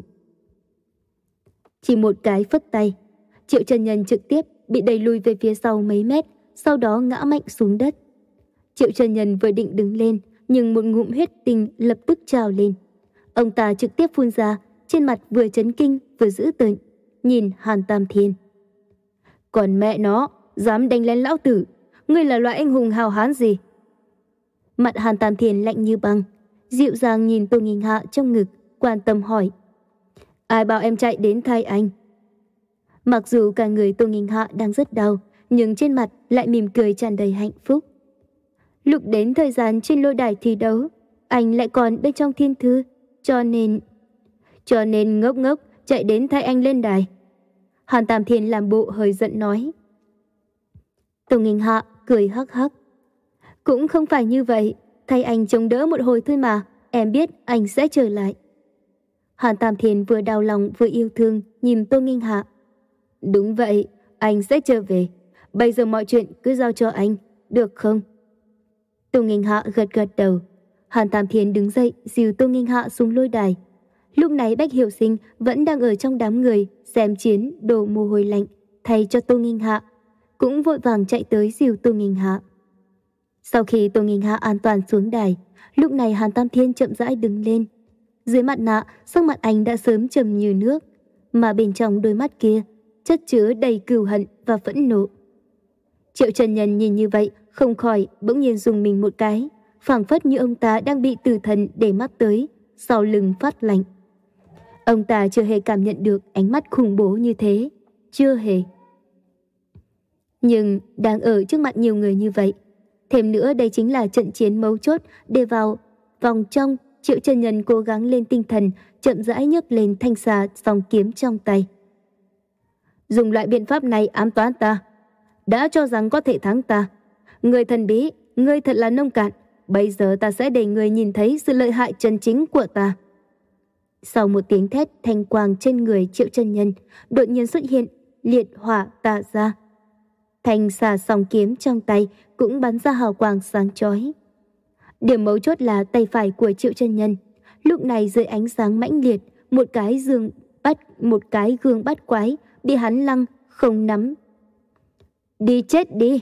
Chỉ một cái phất tay, Triệu Chân Nhân trực tiếp bị đẩy lùi về phía sau mấy mét, sau đó ngã mạnh xuống đất. Triệu Chân Nhân vừa định đứng lên, nhưng một ngụm huyết tinh lập tức trào lên. Ông ta trực tiếp phun ra, trên mặt vừa chấn kinh vừa dữ tợn, nhìn Hàn Tam Thiên. Còn mẹ nó, dám đánh lén lão tử, ngươi là loại anh hùng hào hán gì? Mặt Hàn Tam Thiên lạnh như băng, dịu dàng nhìn Tô Nghinh Hạ trong ngực, quan tâm hỏi. Ai bảo em chạy đến thay anh? Mặc dù cả người Tô Nghinh Hạ đang rất đau, nhưng trên mặt lại mỉm cười tràn đầy hạnh phúc. Lúc đến thời gian trên lôi đài thi đấu, anh lại còn bên trong thiên thư, cho nên... Cho nên ngốc ngốc chạy đến thay anh lên đài. Hàn Tam Thiên làm bộ hơi giận nói. Tô Nghinh Hạ cười hắc hắc. Cũng không phải như vậy, thay anh chống đỡ một hồi thôi mà, em biết anh sẽ trở lại. Hàn Tam Thiên vừa đau lòng vừa yêu thương nhìn Tô Nghinh Hạ. Đúng vậy, anh sẽ trở về. Bây giờ mọi chuyện cứ giao cho anh, được không? Tô Nghinh Hạ gật gật đầu. Hàn Tam Thiên đứng dậy dìu Tô Nghinh Hạ xuống lôi đài. Lúc này Bách Hiểu Sinh vẫn đang ở trong đám người xem chiến đổ mồ hôi lạnh thay cho Tô Nghinh Hạ, cũng vội vàng chạy tới dìu Tô Nghinh Hạ. Sau khi Tô Nghinh Hạ an toàn xuống đài, lúc này Hàn Tam Thiên chậm rãi đứng lên. Dưới mặt nạ, sắc mặt anh đã sớm trầm như nước, mà bên trong đôi mắt kia chất chứa đầy cừu hận và phẫn nộ. Triệu Chân Nhân nhìn như vậy, không khỏi bỗng nhiên dùng mình một cái, phảng phất như ông ta đang bị tử thần để mắt tới, sau lưng phát lạnh. Ông ta chưa hề cảm nhận được ánh mắt khủng bố như thế, chưa hề. Nhưng đang ở trước mặt nhiều người như vậy, thêm nữa đây chính là trận chiến mấu chốt để vào vòng trong. Triệu Chân Nhân cố gắng lên tinh thần, chậm rãi nhấc lên thanh xà song kiếm trong tay. Dùng loại biện pháp này ám toán ta, đã cho rằng có thể thắng ta. Người thần bí, ngươi thật là nông cạn. Bây giờ ta sẽ để người nhìn thấy sự lợi hại chân chính của ta. Sau một tiếng thét, thanh quang trên người Triệu Chân Nhân đột nhiên xuất hiện, liệt hỏa tạ ra. Thanh xà song kiếm trong tay cũng bắn ra hào quang sáng chói. Điểm mấu chốt là tay phải của Triệu Chân Nhân, lúc này dưới ánh sáng mãnh liệt, một cái giường bắt một cái gương bắt quái bị hắn lăng không nắm. Đi chết đi!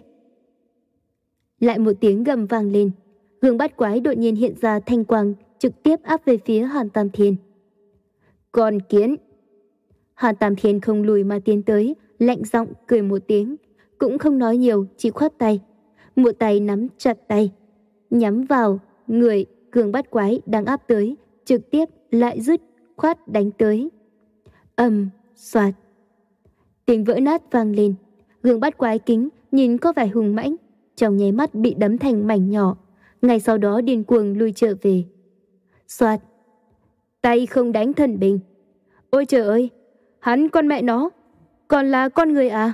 Lại một tiếng gầm vang lên, gương bắt quái đột nhiên hiện ra thanh quang, trực tiếp áp về phía Hàn Tam Thiên. Con kiến! Hàn Tam Thiên không lùi mà tiến tới, lạnh giọng cười một tiếng, cũng không nói nhiều, chỉ khoát tay, một tay nắm chặt tay, nhắm vào người gương bắt quái đang áp tới, trực tiếp lại dứt khoát đánh tới. Ầm, xoạt. Tiếng vỡ nát vang lên, gương bắt quái kính nhìn có vẻ hùng mãnh, trong nháy mắt bị đấm thành mảnh nhỏ, ngay sau đó điên cuồng lui trở về. Xoạt. Tay không đánh thần binh. Ôi trời ơi, hắn con mẹ nó, còn là con người à?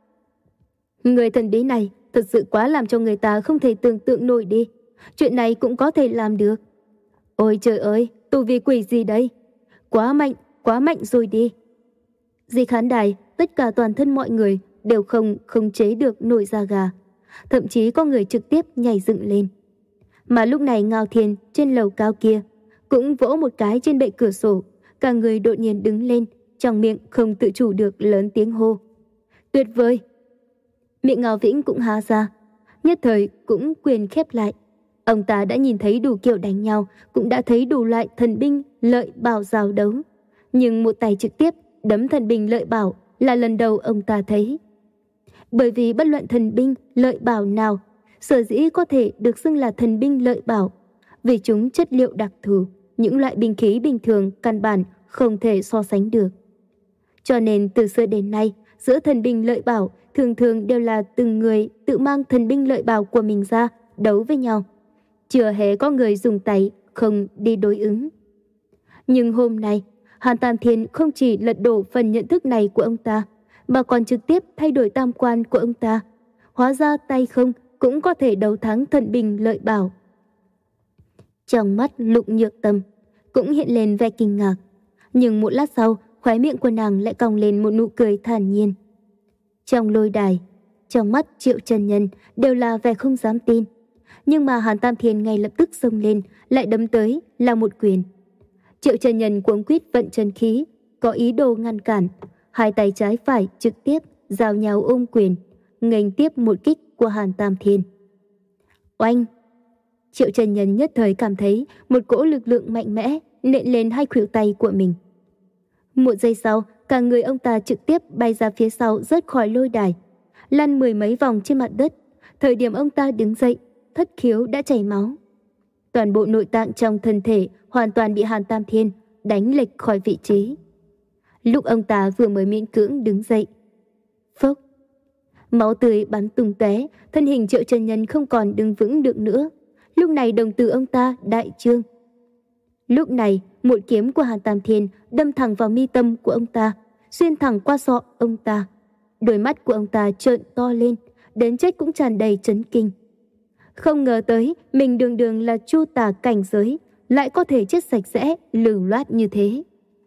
Người thần bí này thật sự quá làm cho người ta không thể tưởng tượng nổi đi. Chuyện này cũng có thể làm được. Ôi trời ơi, tu vi quỷ gì đây? Quá mạnh, quá mạnh rồi đi. Dưới khán đài, tất cả toàn thân mọi người đều không khống chế được nổi da gà. Thậm chí có người trực tiếp nhảy dựng lên. Mà lúc này Ngao Thiên trên lầu cao kia cũng vỗ một cái trên bệ cửa sổ, cả người đột nhiên đứng lên, trong miệng không tự chủ được lớn tiếng hô. Tuyệt vời! Miệng Ngao Vĩnh cũng há ra, nhất thời cũng quyền khép lại. Ông ta đã nhìn thấy đủ kiểu đánh nhau, cũng đã thấy đủ loại thần binh lợi bảo giao đấu. Nhưng một tay trực tiếp đấm thần binh lợi bảo là lần đầu ông ta thấy. Bởi vì bất luận thần binh lợi bảo nào, sở dĩ có thể được xưng là thần binh lợi bảo, vì chúng chất liệu đặc thù, những loại binh khí bình thường căn bản không thể so sánh được. Cho nên từ xưa đến nay, giữa thần binh lợi bảo thường thường đều là từng người tự mang thần binh lợi bảo của mình ra đấu với nhau. Chưa hề có người dùng tay không đi đối ứng. Nhưng hôm nay, Hàn Tam Thiên không chỉ lật đổ phần nhận thức này của ông ta, mà còn trực tiếp thay đổi tam quan của ông ta. Hóa ra tay không cũng có thể đấu thắng thần binh lợi bảo. Trong mắt Lục Nhược Tâm cũng hiện lên vẻ kinh ngạc, nhưng một lát sau, khóe miệng của nàng lại cong lên một nụ cười thản nhiên. Trong lôi đài, trong mắt Triệu Chân Nhân đều là vẻ không dám tin, nhưng mà Hàn Tam Thiên ngay lập tức xông lên, lại đấm tới là một quyền. Triệu Chân Nhân cuống quýt vận chân khí, có ý đồ ngăn cản, hai tay trái phải trực tiếp giao nhau ôm quyền, nghênh tiếp một kích của Hàn Tam Thiên. Oanh! Triệu Chân Nhân nhất thời cảm thấy một cỗ lực lượng mạnh mẽ nện lên hai khuỷu tay của mình. Một giây sau, cả người ông ta trực tiếp bay ra phía sau, rớt khỏi lôi đài, lăn mười mấy vòng trên mặt đất. Thời điểm ông ta đứng dậy, thất khiếu đã chảy máu. Toàn bộ nội tạng trong thân thể hoàn toàn bị Hàn Tam Thiên đánh lệch khỏi vị trí. Lúc ông ta vừa mới miễn cưỡng đứng dậy, phốc, máu tươi bắn tung tóe, thân hình Triệu Chân Nhân không còn đứng vững được nữa. Lúc này đồng tử ông ta đại trương. Lúc này, một kiếm của Hàn Tam Thiên đâm thẳng vào mi tâm của ông ta, xuyên thẳng qua sọ ông ta. Đôi mắt của ông ta trợn to lên, đến chết cũng tràn đầy chấn kinh. Không ngờ tới, mình đường đường là chu tà cảnh giới, lại có thể chết sạch sẽ, lưu loát như thế.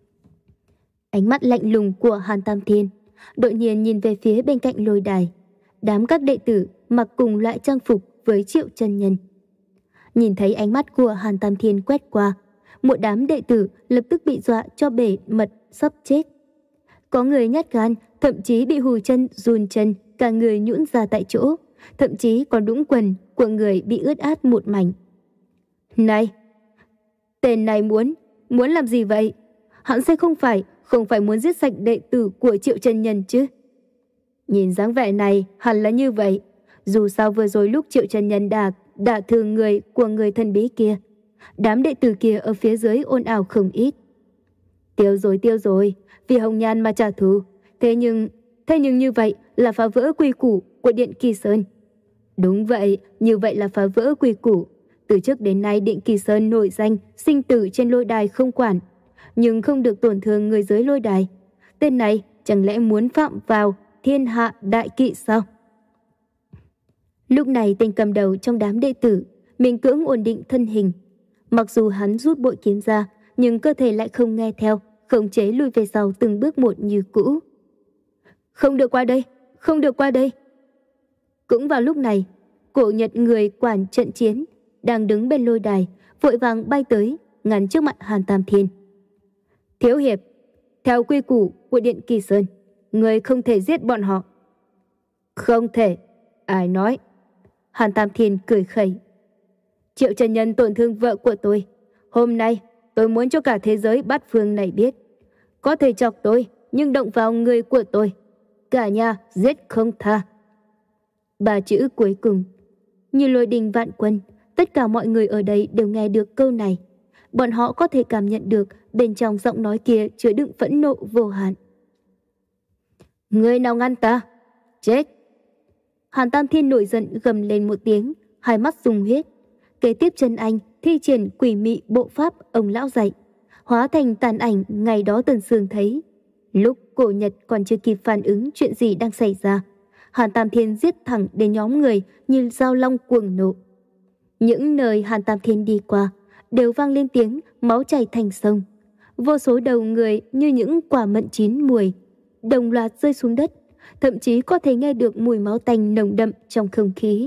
Ánh mắt lạnh lùng của Hàn Tam Thiên đột nhiên nhìn về phía bên cạnh lôi đài. Đám các đệ tử mặc cùng loại trang phục với Triệu Chân Nhân. Nhìn thấy ánh mắt của Hàn Tam Thiên quét qua, một đám đệ tử lập tức bị dọa cho bể mật sắp chết. Có người nhát gan, thậm chí bị hù chân run chân, cả người nhũn ra tại chỗ, thậm chí còn đũng quần của người bị ướt át một mảnh. Này, tên này muốn, muốn làm gì vậy? Hắn sẽ không phải, không phải muốn giết sạch đệ tử của Triệu Chân Nhân chứ? Nhìn dáng vẻ này hẳn là như vậy. Dù sao vừa rồi lúc Triệu Chân Nhân đã đả thương người của người thần bí kia. Đám đệ tử kia ở phía dưới ồn ào không ít. Tiêu rồi tiêu rồi, vì Hồng Nhan mà trả thù. Thế nhưng, thế nhưng như vậy là phá vỡ quy củ của Điện Kỳ Sơn. Đúng vậy, như vậy là phá vỡ quy củ. Từ trước đến nay Điện Kỳ Sơn nổi danh sinh tử trên lôi đài không quản, nhưng không được tổn thương người dưới lôi đài. Tên này chẳng lẽ muốn phạm vào thiên hạ đại kỵ sao? Lúc này tên cầm đầu trong đám đệ tử mình cưỡng ổn định thân hình. Mặc dù hắn rút bội kiếm ra, nhưng cơ thể lại không nghe theo, khống chế lùi về sau từng bước một như cũ. Không được qua đây, không được qua đây. Cũng vào lúc này, Cổ Nhật người quản trận chiến đang đứng bên lôi đài, vội vàng bay tới, ngăn trước mặt Hàn Tam Thiên. Thiếu hiệp, theo quy củ của Điện Kỳ Sơn, người không thể giết bọn họ. Không thể, ai nói? Hàn Tam Thiên cười khẩy. Triệu Chân Nhân tổn thương vợ của tôi. Hôm nay tôi muốn cho cả thế giới bát phương này biết. Có thể chọc tôi, nhưng động vào người của tôi, cả nhà giết không tha. Ba chữ cuối cùng như lôi đình vạn quân, tất cả mọi người ở đây đều nghe được câu này. Bọn họ có thể cảm nhận được bên trong giọng nói kia chứa đựng phẫn nộ vô hạn. Người nào ngăn ta? Chết! Hàn Tam Thiên nổi giận gầm lên một tiếng, hai mắt dùng huyết. Kế tiếp chân anh thi triển quỷ mị bộ pháp ông lão dạy, hóa thành tàn ảnh ngày đó Tần Sương thấy. Lúc Cổ Nhật còn chưa kịp phản ứng chuyện gì đang xảy ra, Hàn Tam Thiên giết thẳng đến nhóm người như dao long cuồng nộ. Những nơi Hàn Tam Thiên đi qua đều vang lên tiếng máu chảy thành sông. Vô số đầu người như những quả mận chín mùi đồng loạt rơi xuống đất, thậm chí có thể nghe được mùi máu tanh nồng đậm trong không khí.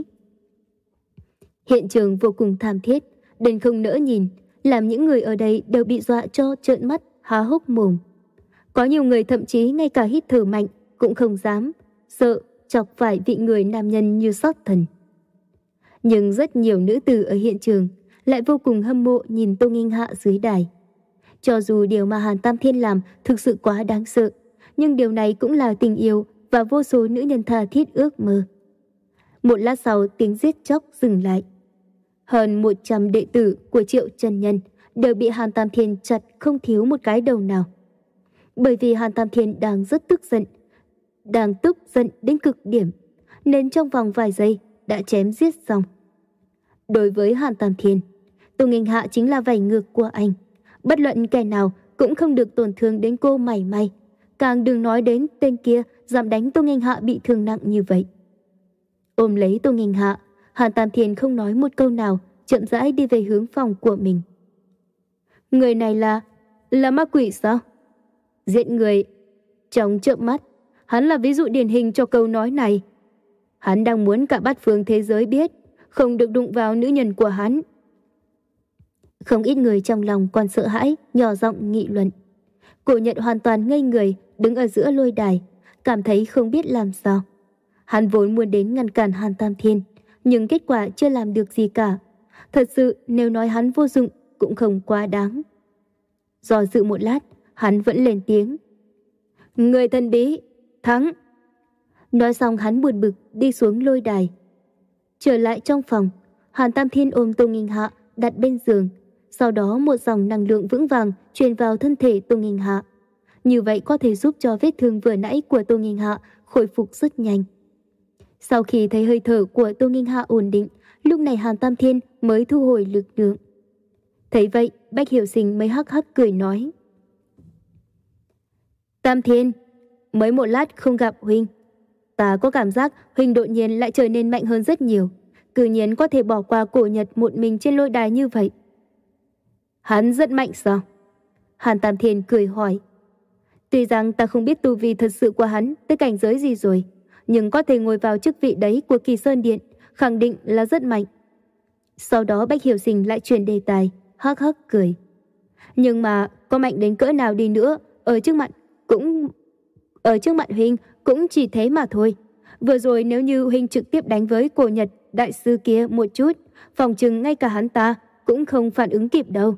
Hiện trường vô cùng thảm thiết, đến không nỡ nhìn, làm những người ở đây đều bị dọa cho trợn mắt há hốc mồm. Có nhiều người thậm chí ngay cả hít thở mạnh cũng không dám, sợ chọc phải vị người nam nhân như sót thần. Nhưng rất nhiều nữ tử ở hiện trường lại vô cùng hâm mộ nhìn Tô Nghinh Hạ dưới đài. Cho dù điều mà Hàn Tam Thiên làm thực sự quá đáng sợ, nhưng điều này cũng là tình yêu và vô số nữ nhân tha thiết ước mơ. Một lát sau, tiếng giết chóc dừng lại. Hơn một trăm đệ tử của Triệu Chân Nhân đều bị Hàn Tam Thiên chặt không thiếu một cái đầu nào. Bởi vì Hàn Tam Thiên đang rất tức giận, đang tức giận đến cực điểm, nên trong vòng vài giây đã chém giết xong. Đối với Hàn Tam Thiên, Tô Nghinh Hạ chính là vảy ngược của anh. Bất luận kẻ nào cũng không được tổn thương đến cô mảy may. Càng đừng nói đến tên kia dám đánh Tô Nghinh Hạ bị thương nặng như vậy. Ôm lấy Tô Nghinh Hạ, Hàn Tam Thiên không nói một câu nào, chậm rãi đi về hướng phòng của mình. Người này là... là ma quỷ sao? Giết người trong chớp mắt, hắn là ví dụ điển hình cho câu nói này. Hắn đang muốn cả bát phương thế giới biết, không được đụng vào nữ nhân của hắn. Không ít người trong lòng còn sợ hãi, nhỏ giọng nghị luận. Cổ Nhật hoàn toàn ngây người, đứng ở giữa lôi đài, cảm thấy không biết làm sao. Hắn vốn muốn đến ngăn cản Hàn Tam Thiên, nhưng kết quả chưa làm được gì cả. Thật sự nếu nói hắn vô dụng cũng không quá đáng. Do dự một lát, hắn vẫn lên tiếng. Người thần bí, thắng. Nói xong hắn buồn bực đi xuống lôi đài. Trở lại trong phòng, Hàn Tam Thiên ôm Tô Nghinh Hạ đặt bên giường. Sau đó một dòng năng lượng vững vàng truyền vào thân thể Tô Nghinh Hạ. Như vậy có thể giúp cho vết thương vừa nãy của Tô Nghinh Hạ khôi phục rất nhanh. Sau khi thấy hơi thở của Tô Nghinh Hạ ổn định, lúc này Hàn Tam Thiên mới thu hồi lực lượng. Thấy vậy, Bách Hiểu Sinh mới hắc hắc cười nói. Tam Thiên, mới một lát không gặp huynh. Ta có cảm giác huynh đột nhiên lại trở nên mạnh hơn rất nhiều. Cư nhiên có thể bỏ qua Cổ Nhật một mình trên lôi đài như vậy. Hắn rất mạnh sao? Hàn Tam Thiên cười hỏi. Tuy rằng ta không biết tu vi thật sự của hắn tới cảnh giới gì rồi, nhưng có thể ngồi vào chức vị đấy của Kỳ Sơn Điện, khẳng định là rất mạnh. Sau đó Bách Hiểu Sinh lại chuyển đề tài, hắc hắc cười. Nhưng mà có mạnh đến cỡ nào đi nữa, ở trước mặt cũng ở trước mặt huynh cũng chỉ thế mà thôi. Vừa rồi nếu như huynh trực tiếp đánh với Cổ Nhật đại sư kia một chút, phòng chừng ngay cả hắn ta cũng không phản ứng kịp đâu.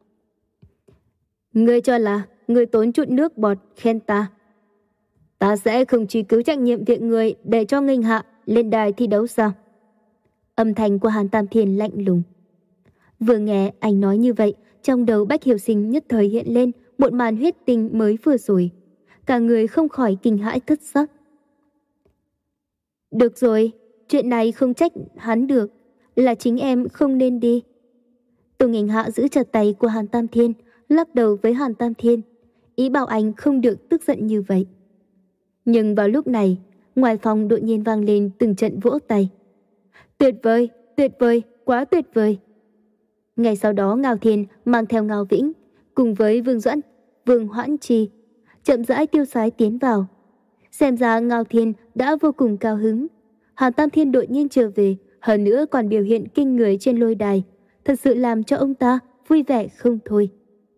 Ngươi cho là ngươi tốn chút nước bọt khen ta. Ta sẽ không truy cứu trách nhiệm việc người để cho Nghinh Hạ lên đài thi đấu sao? Âm thanh của Hàn Tam Thiên lạnh lùng. Vừa nghe anh nói như vậy, trong đầu Bách Hiểu Sinh nhất thời hiện lên một màn huyết tinh mới vừa rồi. Cả người không khỏi kinh hãi thất sắc. Được rồi, chuyện này không trách hắn được, là chính em không nên đi. Tô Nghênh Hạ giữ chặt tay của Hàn Tam Thiên, lắc đầu với Hàn Tam Thiên, ý bảo anh không được tức giận như vậy. Nhưng vào lúc này, ngoài phòng đột nhiên vang lên từng trận vỗ tay. Tuyệt vời, tuyệt vời, quá tuyệt vời. Ngày sau đó Ngao Thiên mang theo Ngao Vĩnh cùng với Vương Doãn, Vương Hoãn Trì chậm rãi tiêu sái tiến vào. Xem ra Ngao Thiên đã vô cùng cao hứng. Hàn Tam Thiên đột nhiên trở về, hơn nữa còn biểu hiện kinh người trên lôi đài, thật sự làm cho ông ta vui vẻ không thôi.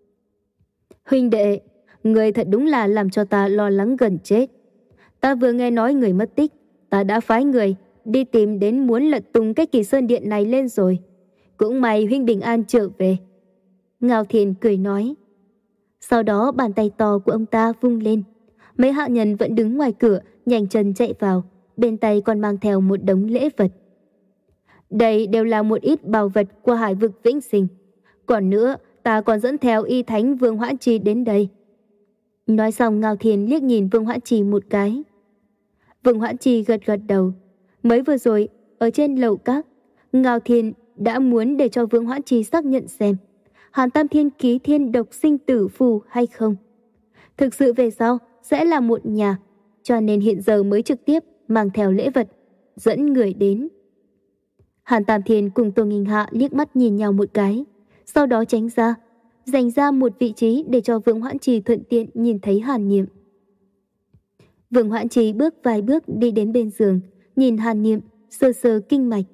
Huynh đệ, người thật đúng là làm cho ta lo lắng gần chết. Ta vừa nghe nói người mất tích, ta đã phái người đi tìm đến muốn lật tung cái Kỳ Sơn Điện này lên rồi. Cũng may huynh bình an trở về. Ngao Thiên cười nói. Sau đó bàn tay to của ông ta vung lên. Mấy hạ nhân vẫn đứng ngoài cửa, nhanh chân chạy vào, bên tay còn mang theo một đống lễ vật. Đây đều là một ít bảo vật của Hải vực Vĩnh Sinh. Còn nữa, ta còn dẫn theo y thánh Vương Hoãn Trì đến đây. Nói xong Ngao Thiên liếc nhìn Vương Hoãn Trì một cái. Vương Hoãn Trì gật gật đầu. Mới vừa rồi, ở trên lầu các, Ngao Thiên đã muốn để cho Vương Hoãn Trì xác nhận xem Hàn Tam Thiên ký thiên độc sinh tử phù hay không. Thực sự về sau sẽ là một nhà, cho nên hiện giờ mới trực tiếp mang theo lễ vật, dẫn người đến. Hàn Tam Thiên cùng Tô Nghênh Hạ liếc mắt nhìn nhau một cái, sau đó tránh ra, dành ra một vị trí để cho Vương Hoãn Trì thuận tiện nhìn thấy Hàn Niệm. Vương Hoãn Trì bước vài bước đi đến bên giường, nhìn Hàn Niệm, sờ sờ kinh mạch.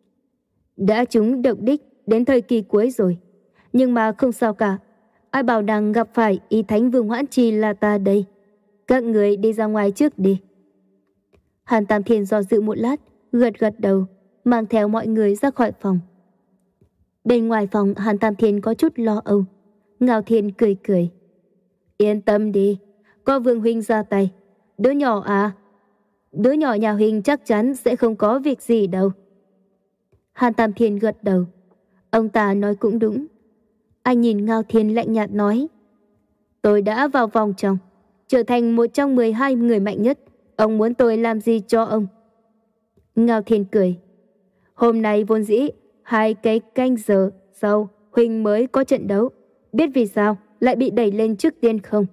Đã trúng độc đích đến thời kỳ cuối rồi, nhưng mà không sao cả. Ai bảo đang gặp phải y thánh Vương Hoãn Trì là ta đây. Các người đi ra ngoài trước đi. Hàn Tam Thiên do dự một lát, gật gật đầu, mang theo mọi người ra khỏi phòng. Bên ngoài phòng Hàn Tam Thiên có chút lo âu. Ngao Thiên cười cười. Yên tâm đi, có Vương huynh ra tay. Đứa nhỏ à? Đứa nhỏ nhà huynh chắc chắn sẽ không có việc gì đâu. Hàn Tam Thiên gật đầu. Ông ta nói cũng đúng. Anh nhìn Ngao Thiên lạnh nhạt nói. Tôi đã vào vòng trong, trở thành một trong mười hai người mạnh nhất. Ông muốn tôi làm gì cho ông? Ngao Thiên cười. Hôm nay vốn dĩ hai cái canh giờ sau huynh mới có trận đấu. Biết vì sao lại bị đẩy lên trước tiên không?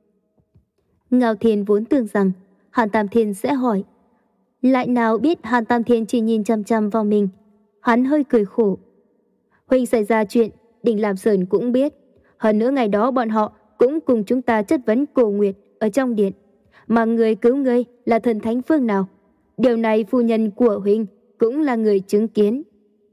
Ngao Thiên vốn tưởng rằng Hàn Tam Thiên sẽ hỏi. Lại nào biết Hàn Tam Thiên chỉ nhìn chăm chăm vào mình. Hắn hơi cười khổ. Huynh xảy ra chuyện, Đỉnh Lam Sơn cũng biết. Hơn nữa ngày đó bọn họ cũng cùng chúng ta chất vấn Cổ Nguyệt ở trong điện. Mà người cứu ngươi là thần thánh phương nào? Điều này phu nhân của huynh cũng là người chứng kiến.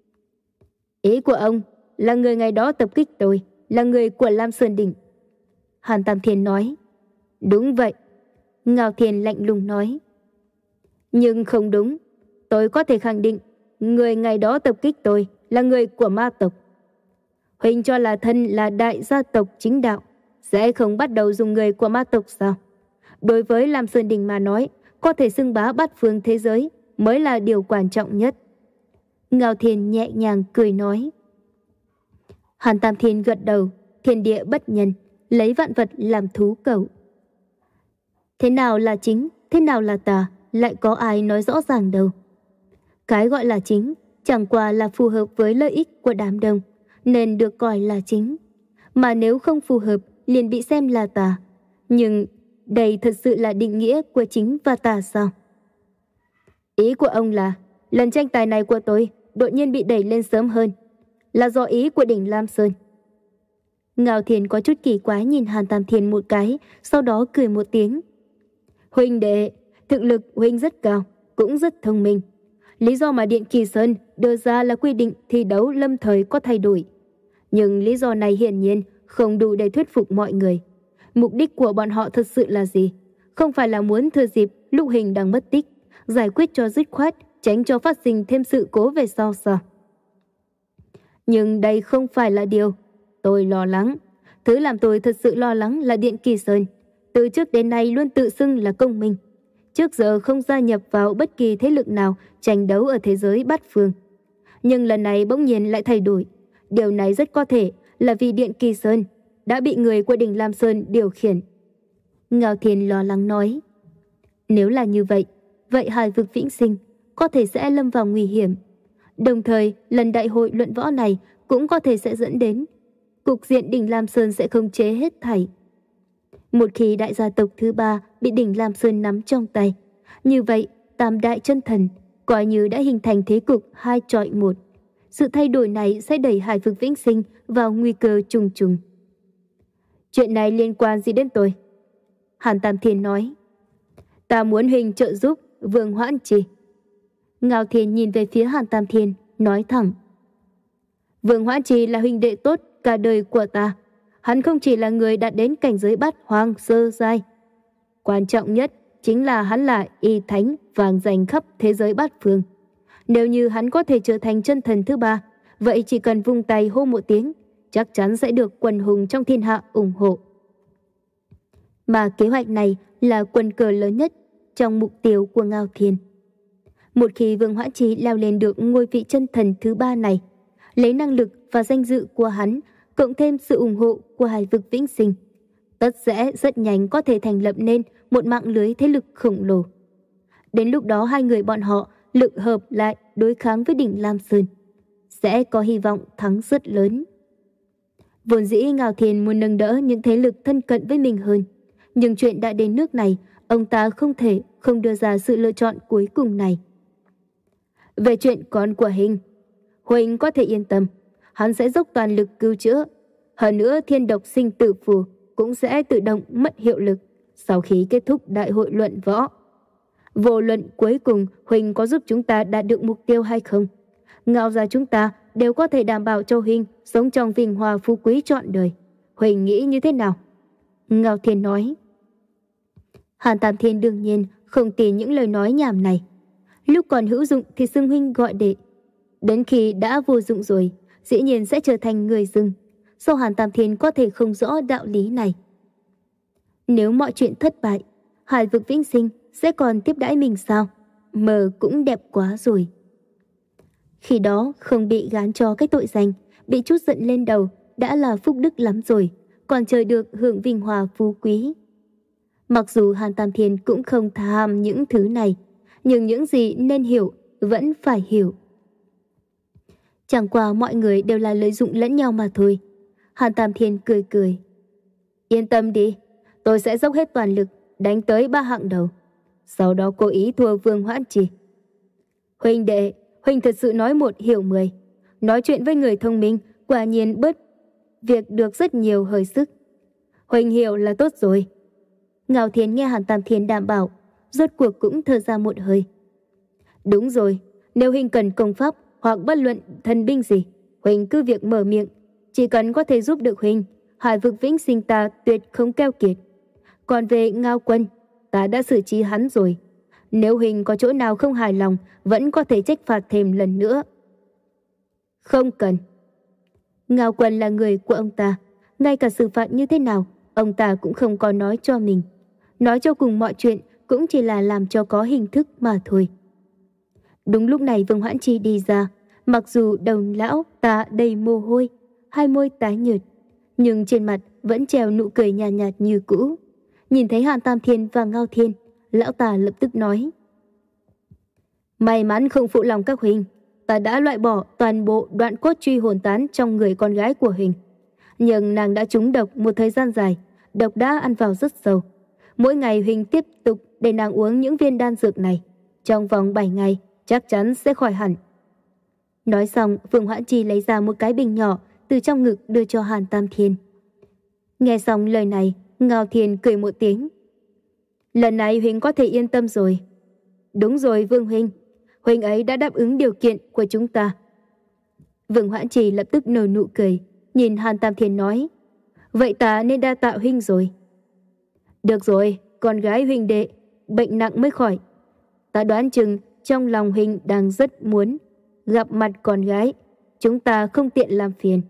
Ý của ông là người ngày đó tập kích tôi, là người của Lam Sơn Đỉnh. Hàn Tam Thiên nói. Đúng vậy. Ngao Thiên lạnh lùng nói. Nhưng không đúng. Tôi có thể khẳng định người ngày đó tập kích tôi là người của ma tộc. Huynh cho là thân là đại gia tộc chính đạo, sẽ không bắt đầu dùng người của ma tộc sao? Đối với Lam Sơn Đình mà nói, có thể xưng bá bát phương thế giới mới là điều quan trọng nhất. Ngao Thiên nhẹ nhàng cười nói. Hàn Tam Thiên gật đầu, thiên địa bất nhân, lấy vạn vật làm thú cẩu. Thế nào là chính, thế nào là tà, lại có ai nói rõ ràng đâu. Cái gọi là chính, chẳng qua là phù hợp với lợi ích của đám đông, nên được coi là chính. Mà nếu không phù hợp, liền bị xem là tà. Nhưng đây thật sự là định nghĩa của chính và tà sao? Ý của ông là, lần tranh tài này của tôi đột nhiên bị đẩy lên sớm hơn, là do ý của Đỉnh Lam Sơn. Ngao Thiên có chút kỳ quái nhìn Hàn Tam Thiên một cái, sau đó cười một tiếng. Huynh đệ, thực lực huynh rất cao, cũng rất thông minh. Lý do mà Điện Kỳ Sơn đưa ra là quy định thi đấu lâm thời có thay đổi. Nhưng lý do này hiển nhiên không đủ để thuyết phục mọi người. Mục đích của bọn họ thật sự là gì? Không phải là muốn thừa dịp lúc hình đang mất tích, giải quyết cho dứt khoát, tránh cho phát sinh thêm sự cố về sau sao? Nhưng đây không phải là điều tôi lo lắng. Thứ làm tôi thật sự lo lắng là Điện Kỳ Sơn. Từ trước đến nay luôn tự xưng là công minh. Trước giờ không gia nhập vào bất kỳ thế lực nào tranh đấu ở thế giới bát phương. Nhưng lần này bỗng nhiên lại thay đổi. Điều này rất có thể là vì Điện Kỳ Sơn đã bị người của đỉnh Lam Sơn điều khiển. Ngao Thiên lo lắng nói. Nếu là như vậy, vậy Hải vực vĩnh sinh có thể sẽ lâm vào nguy hiểm. Đồng thời, lần đại hội luận võ này cũng có thể sẽ dẫn đến cục diện đỉnh Lam Sơn sẽ khống chế hết thảy. Một khi đại gia tộc thứ ba bị đỉnh Lam Sơn nắm trong tay, như vậy tam đại chân thần coi như đã hình thành thế cục hai chọi một. Sự thay đổi này sẽ đẩy Hải vực vĩnh sinh vào nguy cơ trùng trùng. Chuyện này liên quan gì đến tôi? Hàn Tam Thiên nói. Ta muốn huynh trợ giúp Vương Hoãn Trì. Ngao Thiên nhìn về phía Hàn Tam Thiên, nói thẳng. Vương Hoãn Trì là huynh đệ tốt cả đời của ta. Hắn không chỉ là người đạt đến cảnh giới bát hoang sơ giai. Quan trọng nhất chính là hắn là y thánh vàng danh khắp thế giới bát phương. Nếu như hắn có thể trở thành chân thần thứ ba, vậy chỉ cần vung tay hô một tiếng, chắc chắn sẽ được quần hùng trong thiên hạ ủng hộ. Mà kế hoạch này là quân cờ lớn nhất trong mục tiêu của Ngao Thiên. Một khi Vương Hoãn Trì leo lên được ngôi vị chân thần thứ ba này, lấy năng lực và danh dự của hắn, cộng thêm sự ủng hộ của Hải vực vĩnh sinh, tất sẽ rất nhanh có thể thành lập nên một mạng lưới thế lực khổng lồ. Đến lúc đó hai người bọn họ lực hợp lại đối kháng với đỉnh Lam Sơn, sẽ có hy vọng thắng rất lớn. Vốn dĩ Ngao Thiên muốn nâng đỡ những thế lực thân cận với mình hơn, nhưng chuyện đã đến nước này, ông ta không thể không đưa ra sự lựa chọn cuối cùng này. Về chuyện con của Hình, Huỳnh có thể yên tâm, hắn sẽ dốc toàn lực cứu chữa. Hơn nữa thiên độc sinh tử phù cũng sẽ tự động mất hiệu lực sau khi kết thúc đại hội luận võ. Vô luận cuối cùng Huỳnh có giúp chúng ta đạt được mục tiêu hay không, Ngao gia chúng ta đều có thể đảm bảo cho Huỳnh sống trong vinh hoa phú quý trọn đời. Huỳnh nghĩ như thế nào? Ngao Thiên nói. Hàn Tam Thiên đương nhiên không tin những lời nói nhảm này. Lúc còn hữu dụng thì xưng huynh gọi đệ, đến khi đã vô dụng rồi, dĩ nhiên sẽ trở thành người dưng. Sao Hàn Tam Thiên có thể không rõ đạo lý này? Nếu mọi chuyện thất bại, Hải vực vĩnh sinh sẽ còn tiếp đãi mình sao? Mờ cũng đẹp quá rồi. Khi đó không bị gán cho cái tội danh, bị chút giận lên đầu đã là phúc đức lắm rồi, còn chờ được hưởng vinh hoa phú quý. Mặc dù Hàn Tam Thiên cũng không tham những thứ này, nhưng những gì nên hiểu vẫn phải hiểu. Chẳng qua mọi người đều là lợi dụng lẫn nhau mà thôi. Hàn Tam Thiên cười cười. Yên tâm đi, tôi sẽ dốc hết toàn lực đánh tới ba hạng đầu, sau đó cố ý thua Vương Hoãn Trì. Huynh đệ, huynh thật sự nói một hiểu mười. Nói chuyện với người thông minh quả nhiên bớt việc được rất nhiều hơi sức. Huynh hiểu là tốt rồi. Ngao Thiên nghe Hàn Tam Thiên đảm bảo, rốt cuộc cũng thở ra một hơi. Đúng rồi, nếu huynh cần công pháp hoặc bất luận thần binh gì, huynh cứ việc mở miệng, chỉ cần có thể giúp được huynh, Hải vực vĩnh sinh ta tuyệt không keo kiệt. Còn về Ngao Quân, ta đã xử trí hắn rồi. Nếu huynh có chỗ nào không hài lòng, vẫn có thể trách phạt thêm lần nữa. Không cần. Ngao Quân là người của ông ta, ngay cả xử phạt như thế nào, ông ta cũng không có nói cho mình. Nói cho cùng mọi chuyện cũng chỉ là làm cho có hình thức mà thôi. Đúng lúc này Vương Hoãn Trì đi ra, mặc dù đầu lão ta đầy mồ hôi, hai môi tái nhợt, nhưng trên mặt vẫn treo nụ cười nhàn nhạt, nhạt như cũ. Nhìn thấy Hàn Tam Thiên và Ngao Thiên, lão ta lập tức nói: May mắn không phụ lòng các huynh, ta đã loại bỏ toàn bộ đoạn cốt truy hồn tán trong người con gái của huynh. Nhưng nàng đã trúng độc một thời gian dài, độc đã ăn vào rất sâu. Mỗi ngày huynh tiếp tục để nàng uống những viên đan dược này, trong vòng bảy ngày chắc chắn sẽ khỏi hẳn. Nói xong, Vương Hoãn Trì lấy ra một cái bình nhỏ từ trong ngực đưa cho Hàn Tam Thiên. Nghe xong lời này, Ngao Thiên cười một tiếng. Lần này huynh có thể yên tâm rồi. Đúng rồi Vương huynh, huynh ấy đã đáp ứng điều kiện của chúng ta. Vương Hoãn Trì lập tức nở nụ cười, nhìn Hàn Tam Thiên nói: Vậy ta nên đa tạ huynh rồi. Được rồi, con gái huynh đệ bệnh nặng mới khỏi. Ta đoán chừng trong lòng huynh đang rất muốn gặp mặt con gái, chúng ta không tiện làm phiền.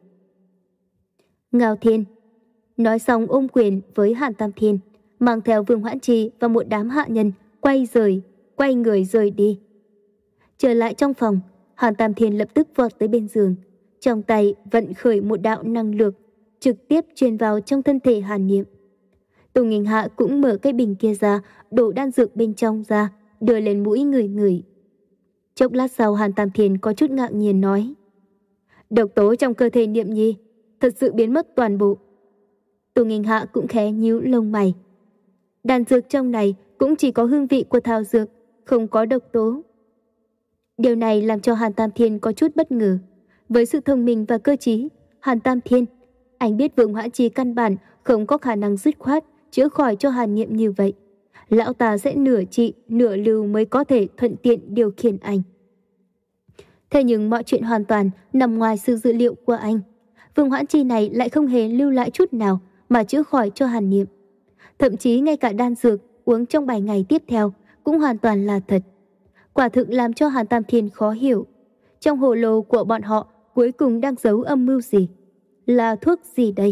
Ngao Thiên nói xong ôm quyền với Hàn Tam Thiên, mang theo Vương Hoãn Trì và một đám hạ nhân quay rời, quay người rời đi. Trở lại trong phòng, Hàn Tam Thiên lập tức vọt tới bên giường, trong tay vận khởi một đạo năng lượng, trực tiếp truyền vào trong thân thể Hàn Niệm. Tô Nghinh Hạ cũng mở cái bình kia ra, đổ đan dược bên trong ra, đưa lên mũi ngửi ngửi. Chốc lát sau Hàn Tam Thiên có chút ngạc nhiên nói: độc tố trong cơ thể Niệm Nhi thật sự biến mất toàn bộ. Tô Nghinh Hạ cũng khẽ nhíu lông mày. Đan dược trong này cũng chỉ có hương vị của thảo dược, không có độc tố. Điều này làm cho Hàn Tam Thiên có chút bất ngờ. Với sự thông minh và cơ trí, Hàn Tam Thiên, anh biết Vương Hỏa Chi căn bản không có khả năng dứt khoát chữa khỏi cho Hàn Niệm như vậy. Lão ta sẽ nửa trị, nửa lưu mới có thể thuận tiện điều khiển anh. Thế nhưng mọi chuyện hoàn toàn nằm ngoài sự dự liệu của anh. Vương Hỏa Chi này lại không hề lưu lại chút nào mà chữa khỏi cho Hàn Niệm. Thậm chí ngay cả đan dược uống trong bảy ngày tiếp theo cũng hoàn toàn là thật. Quả thực làm cho Hàn Tam Thiên khó hiểu. Trong hồ lô của bọn họ cuối cùng đang giấu âm mưu gì? Là thuốc gì đây?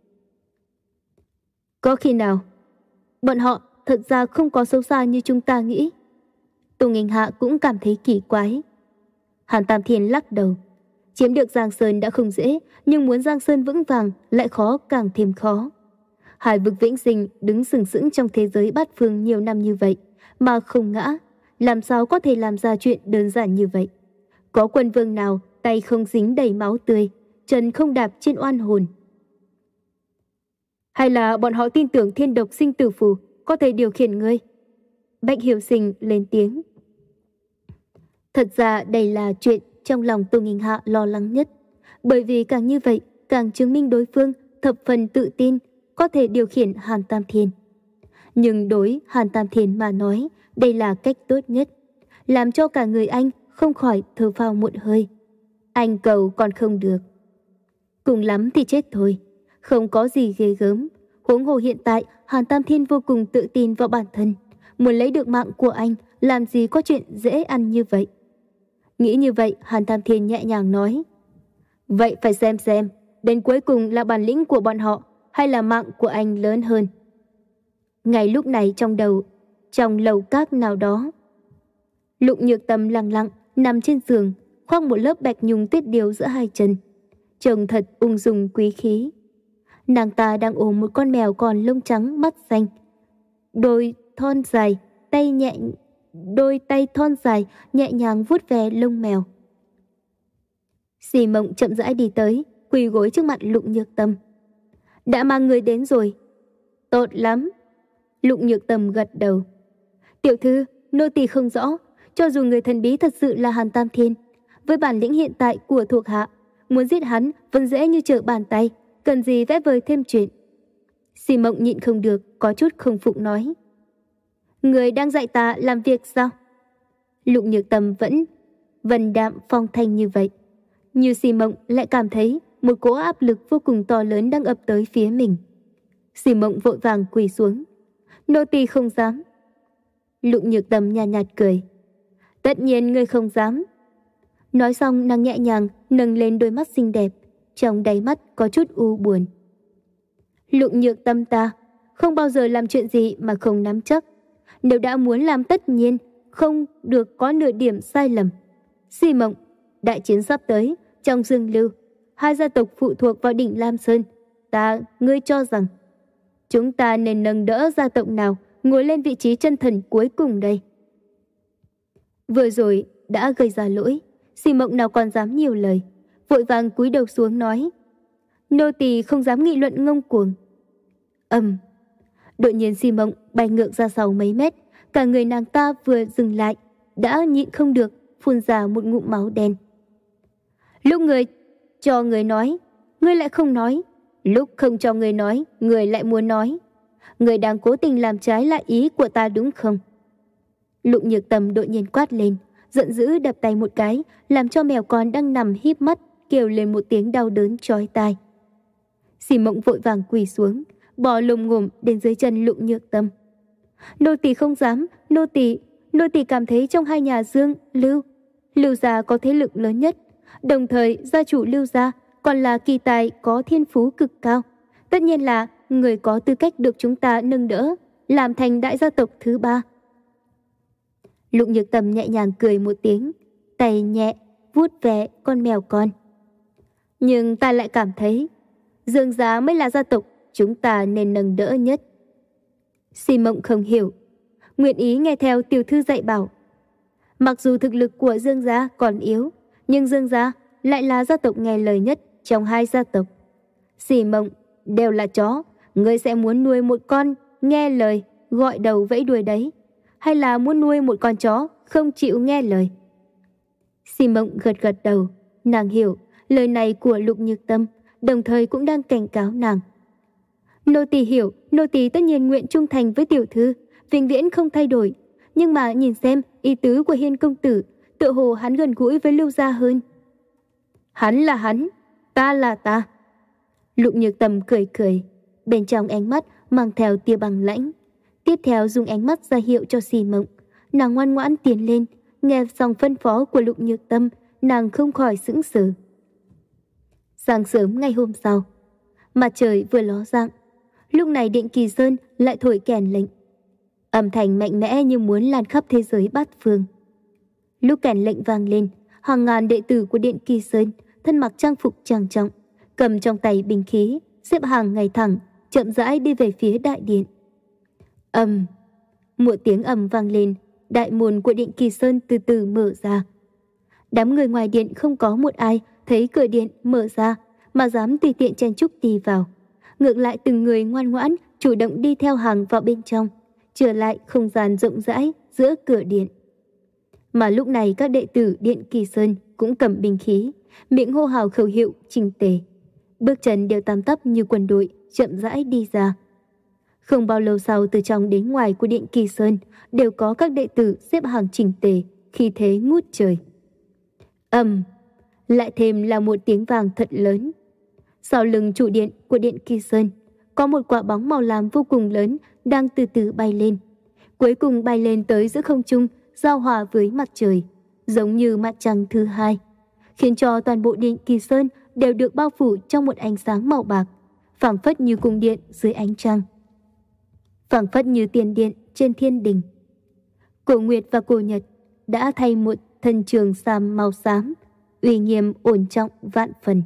Có khi nào bọn họ thật ra không có xấu xa như chúng ta nghĩ? Tô Nghinh Hạ cũng cảm thấy kỳ quái. Hàn Tam Thiên lắc đầu. Chiếm được Giang Sơn đã không dễ, nhưng muốn Giang Sơn vững vàng lại khó càng thêm khó. Hải vực vĩnh sinh đứng sừng sững trong thế giới bát phương nhiều năm như vậy mà không ngã, làm sao có thể làm ra chuyện đơn giản như vậy? Có quân vương nào tay không dính đầy máu tươi, chân không đạp trên oan hồn? Hay là bọn họ tin tưởng thiên độc sinh tử phù có thể điều khiển ngươi? Bạch Hiểu Sinh lên tiếng. Thật ra đây là chuyện trong lòng Tô Nghinh Hạ lo lắng nhất, bởi vì càng như vậy càng chứng minh đối phương thập phần tự tin có thể điều khiển Hàn Tam Thiên. Nhưng đối Hàn Tam Thiên mà nói, đây là cách tốt nhất, làm cho cả người anh không khỏi thở phào một hơi. Anh cầu còn không được, cùng lắm thì chết thôi, không có gì ghê gớm. Huống hồ hiện tại Hàn Tam Thiên vô cùng tự tin vào bản thân, muốn lấy được mạng của anh, làm gì có chuyện dễ ăn như vậy. Nghĩ như vậy, Hàn Tam Thiên nhẹ nhàng nói: vậy phải xem xem, đến cuối cùng là bản lĩnh của bọn họ hay là mạng của anh lớn hơn. Ngay lúc này trong đầu, trong lầu các nào đó, Lục Nhược Tâm lặng lặng nằm trên giường, khoác một lớp bạch nhung tuyết điêu giữa hai chân, trông thật ung dung quý khí. Nàng ta đang ôm một con mèo còn lông trắng mắt xanh, đôi thon dài tay nhẹ đôi tay thon dài nhẹ nhàng vuốt ve lông mèo. Xì Mộng chậm rãi đi tới, quỳ gối trước mặt Lục Nhược Tâm. Đã mang người đến rồi. Tốt lắm. Lục Nhược Tâm gật đầu. Tiểu thư, nô tỳ không rõ, cho dù người thần bí thật sự là Hàn Tam Thiên, với bản lĩnh hiện tại của thuộc hạ, muốn giết hắn vẫn dễ như trở bàn tay, cần gì vẽ vời thêm chuyện. Xì Mộng nhịn không được, có chút không phục nói. Người đang dạy ta làm việc sao? Lục Nhược Tâm vẫn vần đạm phong thanh như vậy. Như Xì Mộng lại cảm thấy một cỗ áp lực vô cùng to lớn đang ập tới phía mình. Xì Mộng vội vàng quỳ xuống. Nô tỳ không dám. Lục Nhược Tâm nhàn nhạt, nhạt cười. Tất nhiên ngươi không dám. Nói xong nàng nhẹ nhàng nâng lên đôi mắt xinh đẹp, trong đáy mắt có chút u buồn. Lục Nhược Tâm ta không bao giờ làm chuyện gì mà không nắm chắc. Nếu đã muốn làm tất nhiên không được có nửa điểm sai lầm. Xì Mộng, đại chiến sắp tới, trong Dương Lưu, hai gia tộc phụ thuộc vào đỉnh Lam Sơn. Ta, ngươi cho rằng chúng ta nên nâng đỡ gia tộc nào ngồi lên vị trí chân thần cuối cùng đây? Vừa rồi đã gây ra lỗi, Xì Mộng nào còn dám nhiều lời, vội vàng cúi đầu xuống nói: nô tỳ không dám nghị luận ngông cuồng. Ầm. Đột nhiên Xì Mộng bay ngược ra sau mấy mét, cả người nàng ta vừa dừng lại đã nhịn không được phun ra một ngụm máu đen. Lúc người cho người nói, người lại không nói. Lúc không cho người nói, người lại muốn nói. Người đang cố tình làm trái lại ý của ta đúng không? Lục Nhược Tâm đột nhiên quát lên, giận dữ đập tay một cái, làm cho mèo con đang nằm híp mắt kêu lên một tiếng đau đớn chói tai. Xì Mộng vội vàng quỳ xuống, bò lồm ngồm đến dưới chân Lục Nhược Tâm. Nô tỳ không dám, nô tỳ, nô tỳ cảm thấy trong hai nhà Dương, Lưu, Lưu gia có thế lực lớn nhất, đồng thời gia chủ Lưu gia còn là kỳ tài có thiên phú cực cao, tất nhiên là người có tư cách được chúng ta nâng đỡ, làm thành đại gia tộc thứ ba. Lục Nhược Tâm nhẹ nhàng cười một tiếng, tay nhẹ vuốt ve con mèo con. Nhưng ta lại cảm thấy Dương gia mới là gia tộc chúng ta nên nâng đỡ nhất. Si Mộng không hiểu, nguyện ý nghe theo tiểu thư dạy bảo. Mặc dù thực lực của Dương gia còn yếu, nhưng Dương gia lại là gia tộc nghe lời nhất trong hai gia tộc. Si Mộng đều là chó, ngươi sẽ muốn nuôi một con nghe lời, gọi đầu vẫy đuôi đấy, hay là muốn nuôi một con chó không chịu nghe lời? Si Mộng gật gật đầu, nàng hiểu lời này của Lục Nhược Tâm, đồng thời cũng đang cảnh cáo nàng. Nô tỳ hiểu, nô tỳ tất nhiên nguyện trung thành với tiểu thư, vĩnh viễn không thay đổi. Nhưng mà nhìn xem ý tứ của Hiên công tử, tựa hồ hắn gần gũi với Lưu gia hơn. Hắn là hắn, ta là ta. Lục Nhược Tâm cười cười, bên trong ánh mắt mang theo tia băng lãnh. Tiếp theo dùng ánh mắt ra hiệu cho Si Mộng. Nàng ngoan ngoãn tiến lên, nghe xong phân phó của Lục Nhược Tâm, nàng không khỏi sững sờ. Sáng sớm ngày hôm sau, mặt trời vừa ló dạng, lúc này Điện Kỳ Sơn lại thổi kèn lệnh. Âm thanh mạnh mẽ như muốn lan khắp thế giới bát phương. Lúc kèn lệnh vang lên, hàng ngàn đệ tử của Điện Kỳ Sơn thân mặc trang phục trang trọng, cầm trong tay binh khí, xếp hàng ngay thẳng, chậm rãi đi về phía đại điện. Ầm, một tiếng ầm vang lên, đại môn của Điện Kỳ Sơn từ từ mở ra. Đám người ngoài điện không có một ai thấy cửa điện mở ra mà dám tùy tiện chen chúc đi vào. Ngược lại từng người ngoan ngoãn chủ động đi theo hàng vào bên trong, trở lại không gian rộng rãi giữa cửa điện. Mà lúc này các đệ tử Điện Kỳ Sơn cũng cầm binh khí, miệng hô hào khẩu hiệu chỉnh tề, bước chân đều tăm tắp như quân đội, chậm rãi đi ra. Không bao lâu sau, từ trong đến ngoài của Điện Kỳ Sơn đều có các đệ tử xếp hàng chỉnh tề, khí thế ngút trời. Ầm, lại thêm là một tiếng vang thật lớn. Sau lưng trụ điện của Điện Kỳ Sơn có một quả bóng màu lam vô cùng lớn đang từ từ bay lên. Cuối cùng bay lên tới giữa không trung, giao hòa với mặt trời, giống như mặt trăng thứ hai, khiến cho toàn bộ Điện Kỳ Sơn đều được bao phủ trong một ánh sáng màu bạc, phảng phất như cung điện dưới ánh trăng, phảng phất như tiền điện trên thiên đình. Cổ Nguyệt và Cổ Nhật đã thay một thân trường sam màu xám, uy nghiêm ổn trọng vạn phần.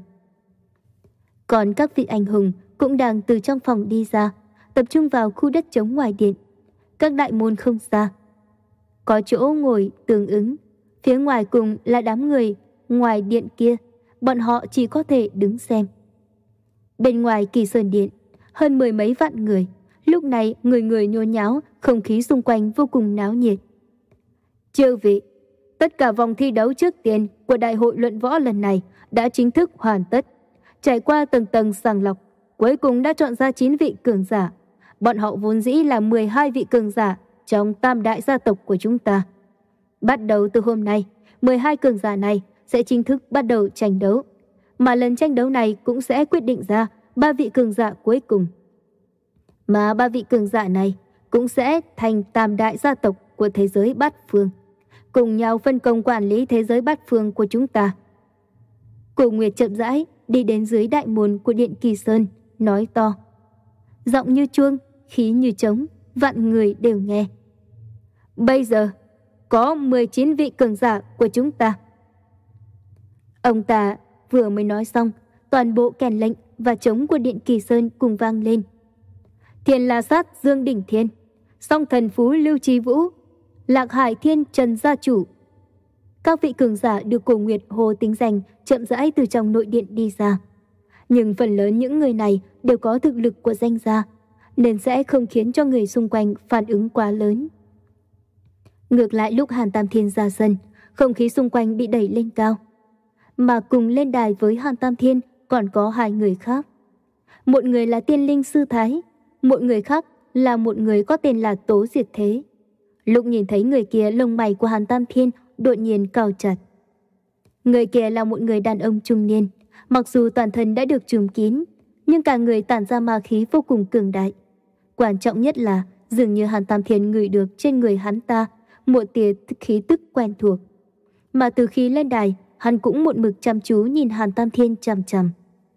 Còn các vị anh hùng cũng đang từ trong phòng đi ra, tập trung vào khu đất trống ngoài điện. Các đại môn không xa, có chỗ ngồi tương ứng, phía ngoài cùng là đám người ngoài điện kia, bọn họ chỉ có thể đứng xem. Bên ngoài Kỳ Sơn điện, hơn mười mấy vạn người, lúc này người người nhốn nháo, không khí xung quanh vô cùng náo nhiệt. Chư vị, tất cả vòng thi đấu trước tiên của đại hội luận võ lần này đã chính thức hoàn tất. Trải qua tầng tầng sàng lọc, cuối cùng đã chọn ra chín vị cường giả. Bọn họ vốn dĩ là mười hai vị cường giả trong tam đại gia tộc của chúng ta. Bắt đầu từ hôm nay, mười hai cường giả này sẽ chính thức bắt đầu tranh đấu. Mà lần tranh đấu này cũng sẽ quyết định ra ba vị cường giả cuối cùng. Mà ba vị cường giả này cũng sẽ thành tam đại gia tộc của thế giới bát phương, cùng nhau phân công quản lý thế giới bát phương của chúng ta. Cổ Nguyệt chậm rãi đi đến dưới đại môn của Điện Kỳ Sơn, nói to. Giọng như chuông, khí như trống, vạn người đều nghe. Bây giờ, có mười chín vị cường giả của chúng ta. Ông ta vừa mới nói xong, toàn bộ kèn lệnh và trống của Điện Kỳ Sơn cùng vang lên. Thiên La Sát Dương Đỉnh Thiên, Song Thần Phú Lưu Trí Vũ, Lạc Hải Thiên Trần Gia Chủ. Các vị cường giả được Cổ Nguyệt hô tính danh chậm rãi từ trong nội điện đi ra. Nhưng phần lớn những người này đều có thực lực của danh gia, nên sẽ không khiến cho người xung quanh phản ứng quá lớn. Ngược lại lúc Hàn Tam Thiên ra sân, không khí xung quanh bị đẩy lên cao. Mà cùng lên đài với Hàn Tam Thiên còn có hai người khác. Một người là Tiên Linh Sư Thái, một người khác là một người có tên là Tố Diệt Thế. Lúc nhìn thấy người kia, lông mày của Hàn Tam Thiên đột nhiên cau chặt. Người kia là một người đàn ông trung niên, mặc dù toàn thân đã được trùm kín, nhưng cả người tản ra ma khí vô cùng cường đại. Quan trọng nhất là dường như Hàn Tam Thiên ngửi được trên người hắn ta một tia khí tức quen thuộc. Mà từ khi lên đài, hắn cũng một mực chăm chú nhìn Hàn Tam Thiên chằm chằm.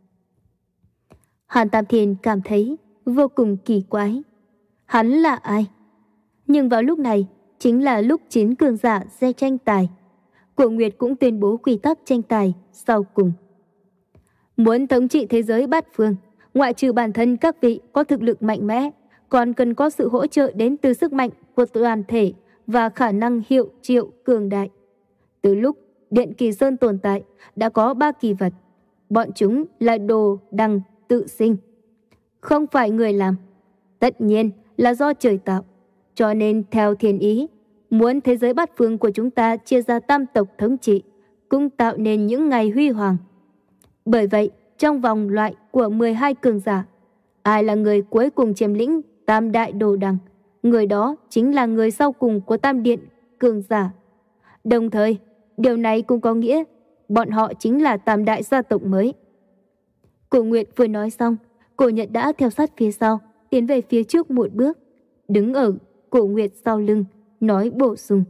Hàn Tam Thiên cảm thấy vô cùng kỳ quái. Hắn là ai? Nhưng vào lúc này chính là lúc chín cường giả ra tranh tài. Cổ Nguyệt cũng tuyên bố quy tắc tranh tài sau cùng. Muốn thống trị thế giới bát phương, ngoại trừ bản thân các vị có thực lực mạnh mẽ, còn cần có sự hỗ trợ đến từ sức mạnh của toàn thể và khả năng hiệu triệu cường đại. Từ lúc Điện Kỳ Sơn tồn tại, đã có ba kỳ vật. Bọn chúng là đồ đằng tự sinh. Không phải người làm. Tất nhiên là do trời tạo. Cho nên theo thiên ý, muốn thế giới bát phương của chúng ta chia ra tam tộc thống trị, cũng tạo nên những ngày huy hoàng. Bởi vậy, trong vòng loại của mười hai cường giả, ai là người cuối cùng chiếm lĩnh tam đại đồ đằng, người đó chính là người sau cùng của tam điện cường giả. Đồng thời, điều này cũng có nghĩa bọn họ chính là tam đại gia tộc mới. Cổ Nguyệt vừa nói xong, Cổ Nhật đã theo sát phía sau, tiến về phía trước một bước, đứng ở Cổ Nguyệt sau lưng, nói bổ sung.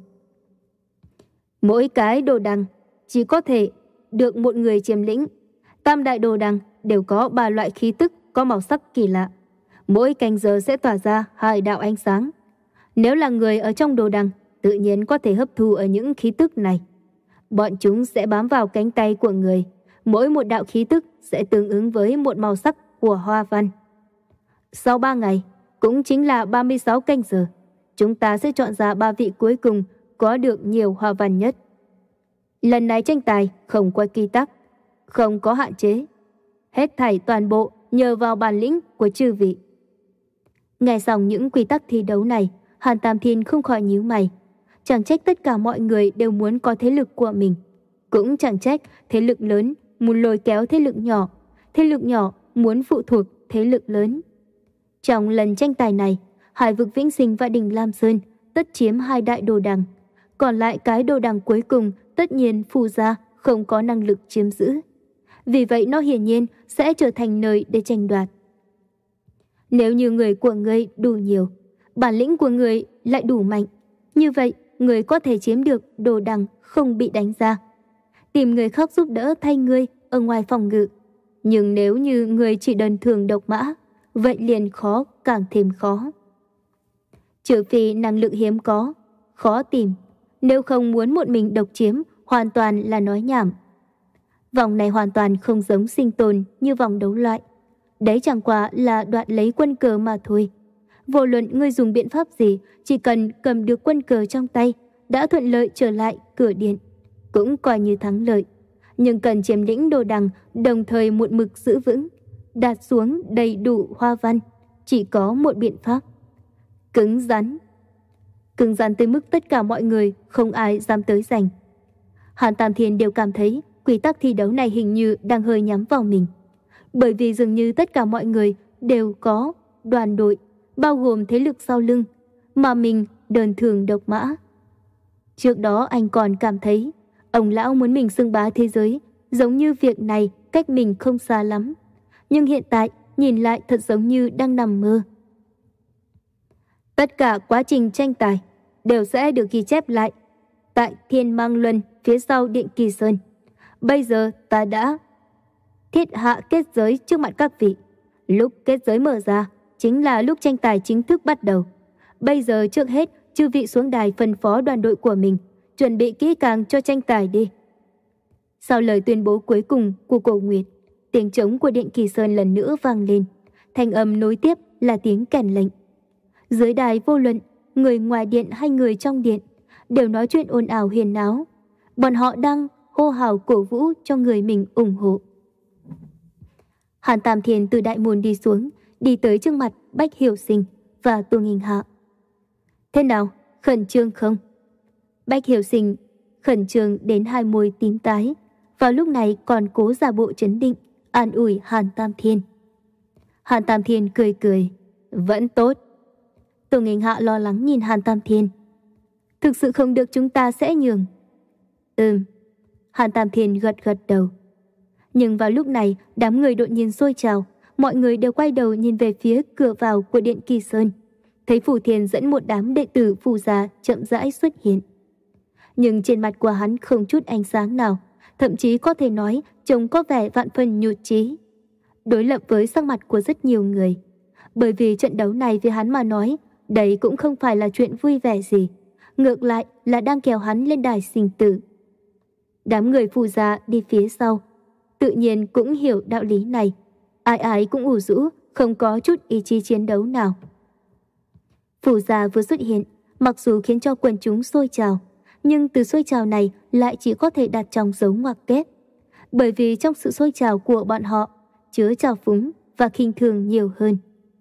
Mỗi cái đồ đằng chỉ có thể được một người chiếm lĩnh. Tam đại đồ đằng đều có ba loại khí tức có màu sắc kỳ lạ. Mỗi canh giờ sẽ tỏa ra hai đạo ánh sáng. Nếu là người ở trong đồ đằng, tự nhiên có thể hấp thu ở những khí tức này. Bọn chúng sẽ bám vào cánh tay của người. Mỗi một đạo khí tức sẽ tương ứng với một màu sắc của hoa văn. Sau ba ngày, cũng chính là ba mươi sáu canh giờ, chúng ta sẽ chọn ra ba vị cuối cùng có được nhiều hoa văn nhất. Lần này tranh tài không có quy tắc, không có hạn chế. Hết thảy toàn bộ nhờ vào bản lĩnh của chư vị. Nghe xong những quy tắc thi đấu này, Hàn Tam Thiên không khỏi nhíu mày. Chẳng trách tất cả mọi người đều muốn có thế lực của mình. Cũng chẳng trách thế lực lớn muốn lôi kéo thế lực nhỏ, thế lực nhỏ muốn phụ thuộc thế lực lớn. Trong lần tranh tài này, Hải vực Vĩnh Sinh và Đỉnh Lam Sơn tất chiếm hai đại đồ đằng. Còn lại cái đồ đằng cuối cùng tất nhiên Phù gia không có năng lực chiếm giữ. Vì vậy nó hiển nhiên sẽ trở thành nơi để tranh đoạt. Nếu như người của người đủ nhiều, bản lĩnh của người lại đủ mạnh, như vậy người có thể chiếm được đồ đằng không bị đánh ra. Tìm người khác giúp đỡ thay người ở ngoài phòng ngự. Nhưng nếu như người chỉ đơn thường độc mã, vậy liền khó càng thêm khó. Trừ phi năng lượng hiếm có, khó tìm, nếu không muốn một mình độc chiếm hoàn toàn là nói nhảm. Vòng này hoàn toàn không giống sinh tồn như vòng đấu loại. Đấy chẳng qua là đoạt lấy quân cờ mà thôi. Vô luận ngươi dùng biện pháp gì, chỉ cần cầm được quân cờ trong tay, đã thuận lợi trở lại cửa điện, cũng coi như thắng lợi. Nhưng cần chiếm lĩnh đồ đằng, đồng thời một mực giữ vững, đạt xuống đầy đủ hoa văn, chỉ có một biện pháp. Cứng rắn. Cứng rắn tới mức tất cả mọi người không ai dám tới giành. Hàn Tam Thiên đều cảm thấy quy tắc thi đấu này hình như đang hơi nhắm vào mình. Bởi vì dường như tất cả mọi người đều có đoàn đội, bao gồm thế lực sau lưng, mà mình đơn thường độc mã. Trước đó anh còn cảm thấy ông lão muốn mình xưng bá thế giới, giống như việc này cách mình không xa lắm. Nhưng hiện tại nhìn lại thật giống như đang nằm mơ. Tất cả quá trình tranh tài đều sẽ được ghi chép lại tại Thiên Mang Luân phía sau Điện Kỳ Sơn. Bây giờ ta đã thiết hạ kết giới trước mặt các vị. Lúc kết giới mở ra chính là lúc tranh tài chính thức bắt đầu. Bây giờ trước hết chư vị xuống đài phân phó đoàn đội của mình, chuẩn bị kỹ càng cho tranh tài đi. Sau lời tuyên bố cuối cùng của Cổ Nguyệt, tiếng trống của Điện Kỳ Sơn lần nữa vang lên. Thanh âm nối tiếp là tiếng kèn lệnh. Dưới đài vô luận, người ngoài điện hay người trong điện, đều nói chuyện ồn ào huyền náo. Bọn họ đang hô hào cổ vũ cho người mình ủng hộ. Hàn Tam Thiên từ đại môn đi xuống, đi tới trước mặt Bách Hiểu Sinh và Tô Nghinh Hạ. Thế nào, khẩn trương không? Bách Hiểu Sinh khẩn trương đến hai môi tím tái, vào lúc này còn cố giả bộ trấn định, an ủi Hàn Tam Thiên. Hàn Tam Thiên cười cười, vẫn tốt. Tô Nghinh Hạ lo lắng nhìn Hàn Tam Thiên. Thực sự không được chúng ta sẽ nhường. Ừm. Hàn Tam Thiên gật gật đầu. Nhưng vào lúc này, đám người đột nhiên sôi trào, mọi người đều quay đầu nhìn về phía cửa vào của Điện Kỳ Sơn. Thấy Phù Thiên dẫn một đám đệ tử Phù gia chậm rãi xuất hiện. Nhưng trên mặt của hắn không chút ánh sáng nào, thậm chí có thể nói trông có vẻ vạn phần nhụt chí. Đối lập với sắc mặt của rất nhiều người. Bởi vì trận đấu này với hắn mà nói, đây cũng không phải là chuyện vui vẻ gì. Ngược lại là đang kéo hắn lên đài sinh tử. Đám người Phù gia đi phía sau, tự nhiên cũng hiểu đạo lý này. Ai ai cũng ủ rũ, không có chút ý chí chiến đấu nào. Phù gia vừa xuất hiện, mặc dù khiến cho quần chúng sôi trào, nhưng từ sôi trào này lại chỉ có thể đặt trong dấu ngoặc kép. Bởi vì trong sự sôi trào của bọn họ chứa trào phúng và khinh thường nhiều hơn.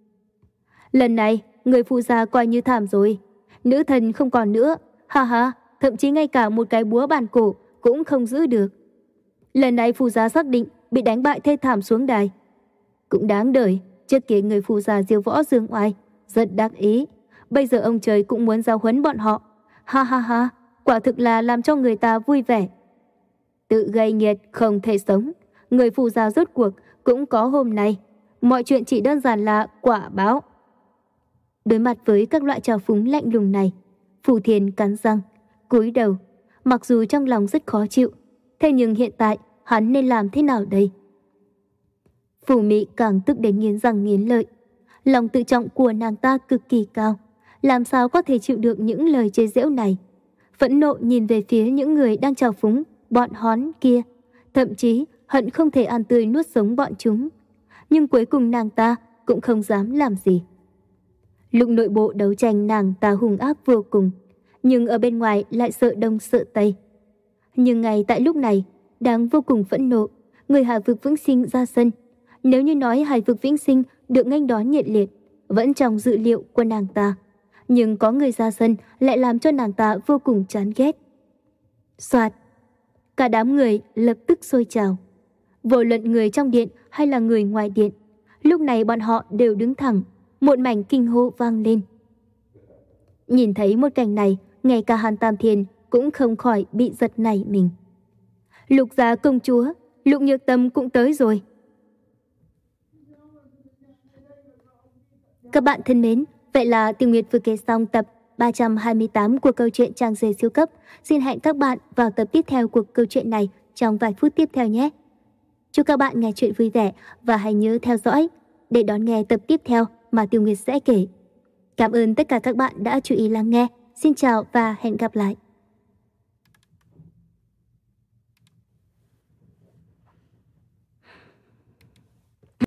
Lần này, người Phù gia coi như thảm rồi. Nữ thần không còn nữa, ha ha, thậm chí ngay cả một cái búa bàn cổ cũng không giữ được. Lần này Phù gia xác định bị đánh bại thê thảm xuống đài. Cũng đáng đời, trước kia người Phù gia diêu võ dương oai, rất đắc ý. Bây giờ ông trời cũng muốn giáo huấn bọn họ. Ha ha ha, quả thực là làm cho người ta vui vẻ. Tự gây nghiệt không thể sống, người Phù gia rốt cuộc cũng có hôm nay. Mọi chuyện chỉ đơn giản là quả báo. Đối mặt với các loại trào phúng lạnh lùng này, Phù Thiền cắn răng, cúi đầu. Mặc dù trong lòng rất khó chịu, thế nhưng hiện tại hắn nên làm thế nào đây? Phù Mị càng tức đến nghiến răng nghiến lợi. Lòng tự trọng của nàng ta cực kỳ cao, làm sao có thể chịu được những lời chế giễu này. Phẫn nộ nhìn về phía những người đang trào phúng bọn hón kia, thậm chí hận không thể ăn tươi nuốt sống bọn chúng. Nhưng cuối cùng nàng ta cũng không dám làm gì. Lúc nội bộ đấu tranh nàng ta hung ác vô cùng, nhưng ở bên ngoài lại sợ đông sợ tây. Nhưng ngay tại lúc này, đang vô cùng phẫn nộ, người Hải Vực Vĩnh Sinh ra sân. Nếu như nói Hải Vực Vĩnh Sinh được nghênh đón nhiệt liệt, vẫn trong dự liệu của nàng ta, nhưng có người ra sân lại làm cho nàng ta vô cùng chán ghét. Soạt, cả đám người lập tức sôi trào. Vô luận người trong điện hay là người ngoài điện, lúc này bọn họ đều đứng thẳng, một mảnh kinh hô vang lên. Nhìn thấy một cảnh này, ngay cả Hàn Tam Thiên cũng không khỏi bị giật nảy mình. Lục gia công chúa, Lục Nhược Tâm cũng tới rồi. Các bạn thân mến, vậy là Tiểu Nguyệt vừa kể xong tập ba trăm hai mươi tám của câu chuyện Trang Dê siêu cấp. Xin hẹn các bạn vào tập tiếp theo của câu chuyện này trong vài phút tiếp theo nhé. Chúc các bạn nghe chuyện vui vẻ và hãy nhớ theo dõi để đón nghe tập tiếp theo mà Tiểu Nguyệt sẽ kể. Cảm ơn tất cả các bạn đã chú ý lắng nghe. Xin chào và hẹn gặp lại.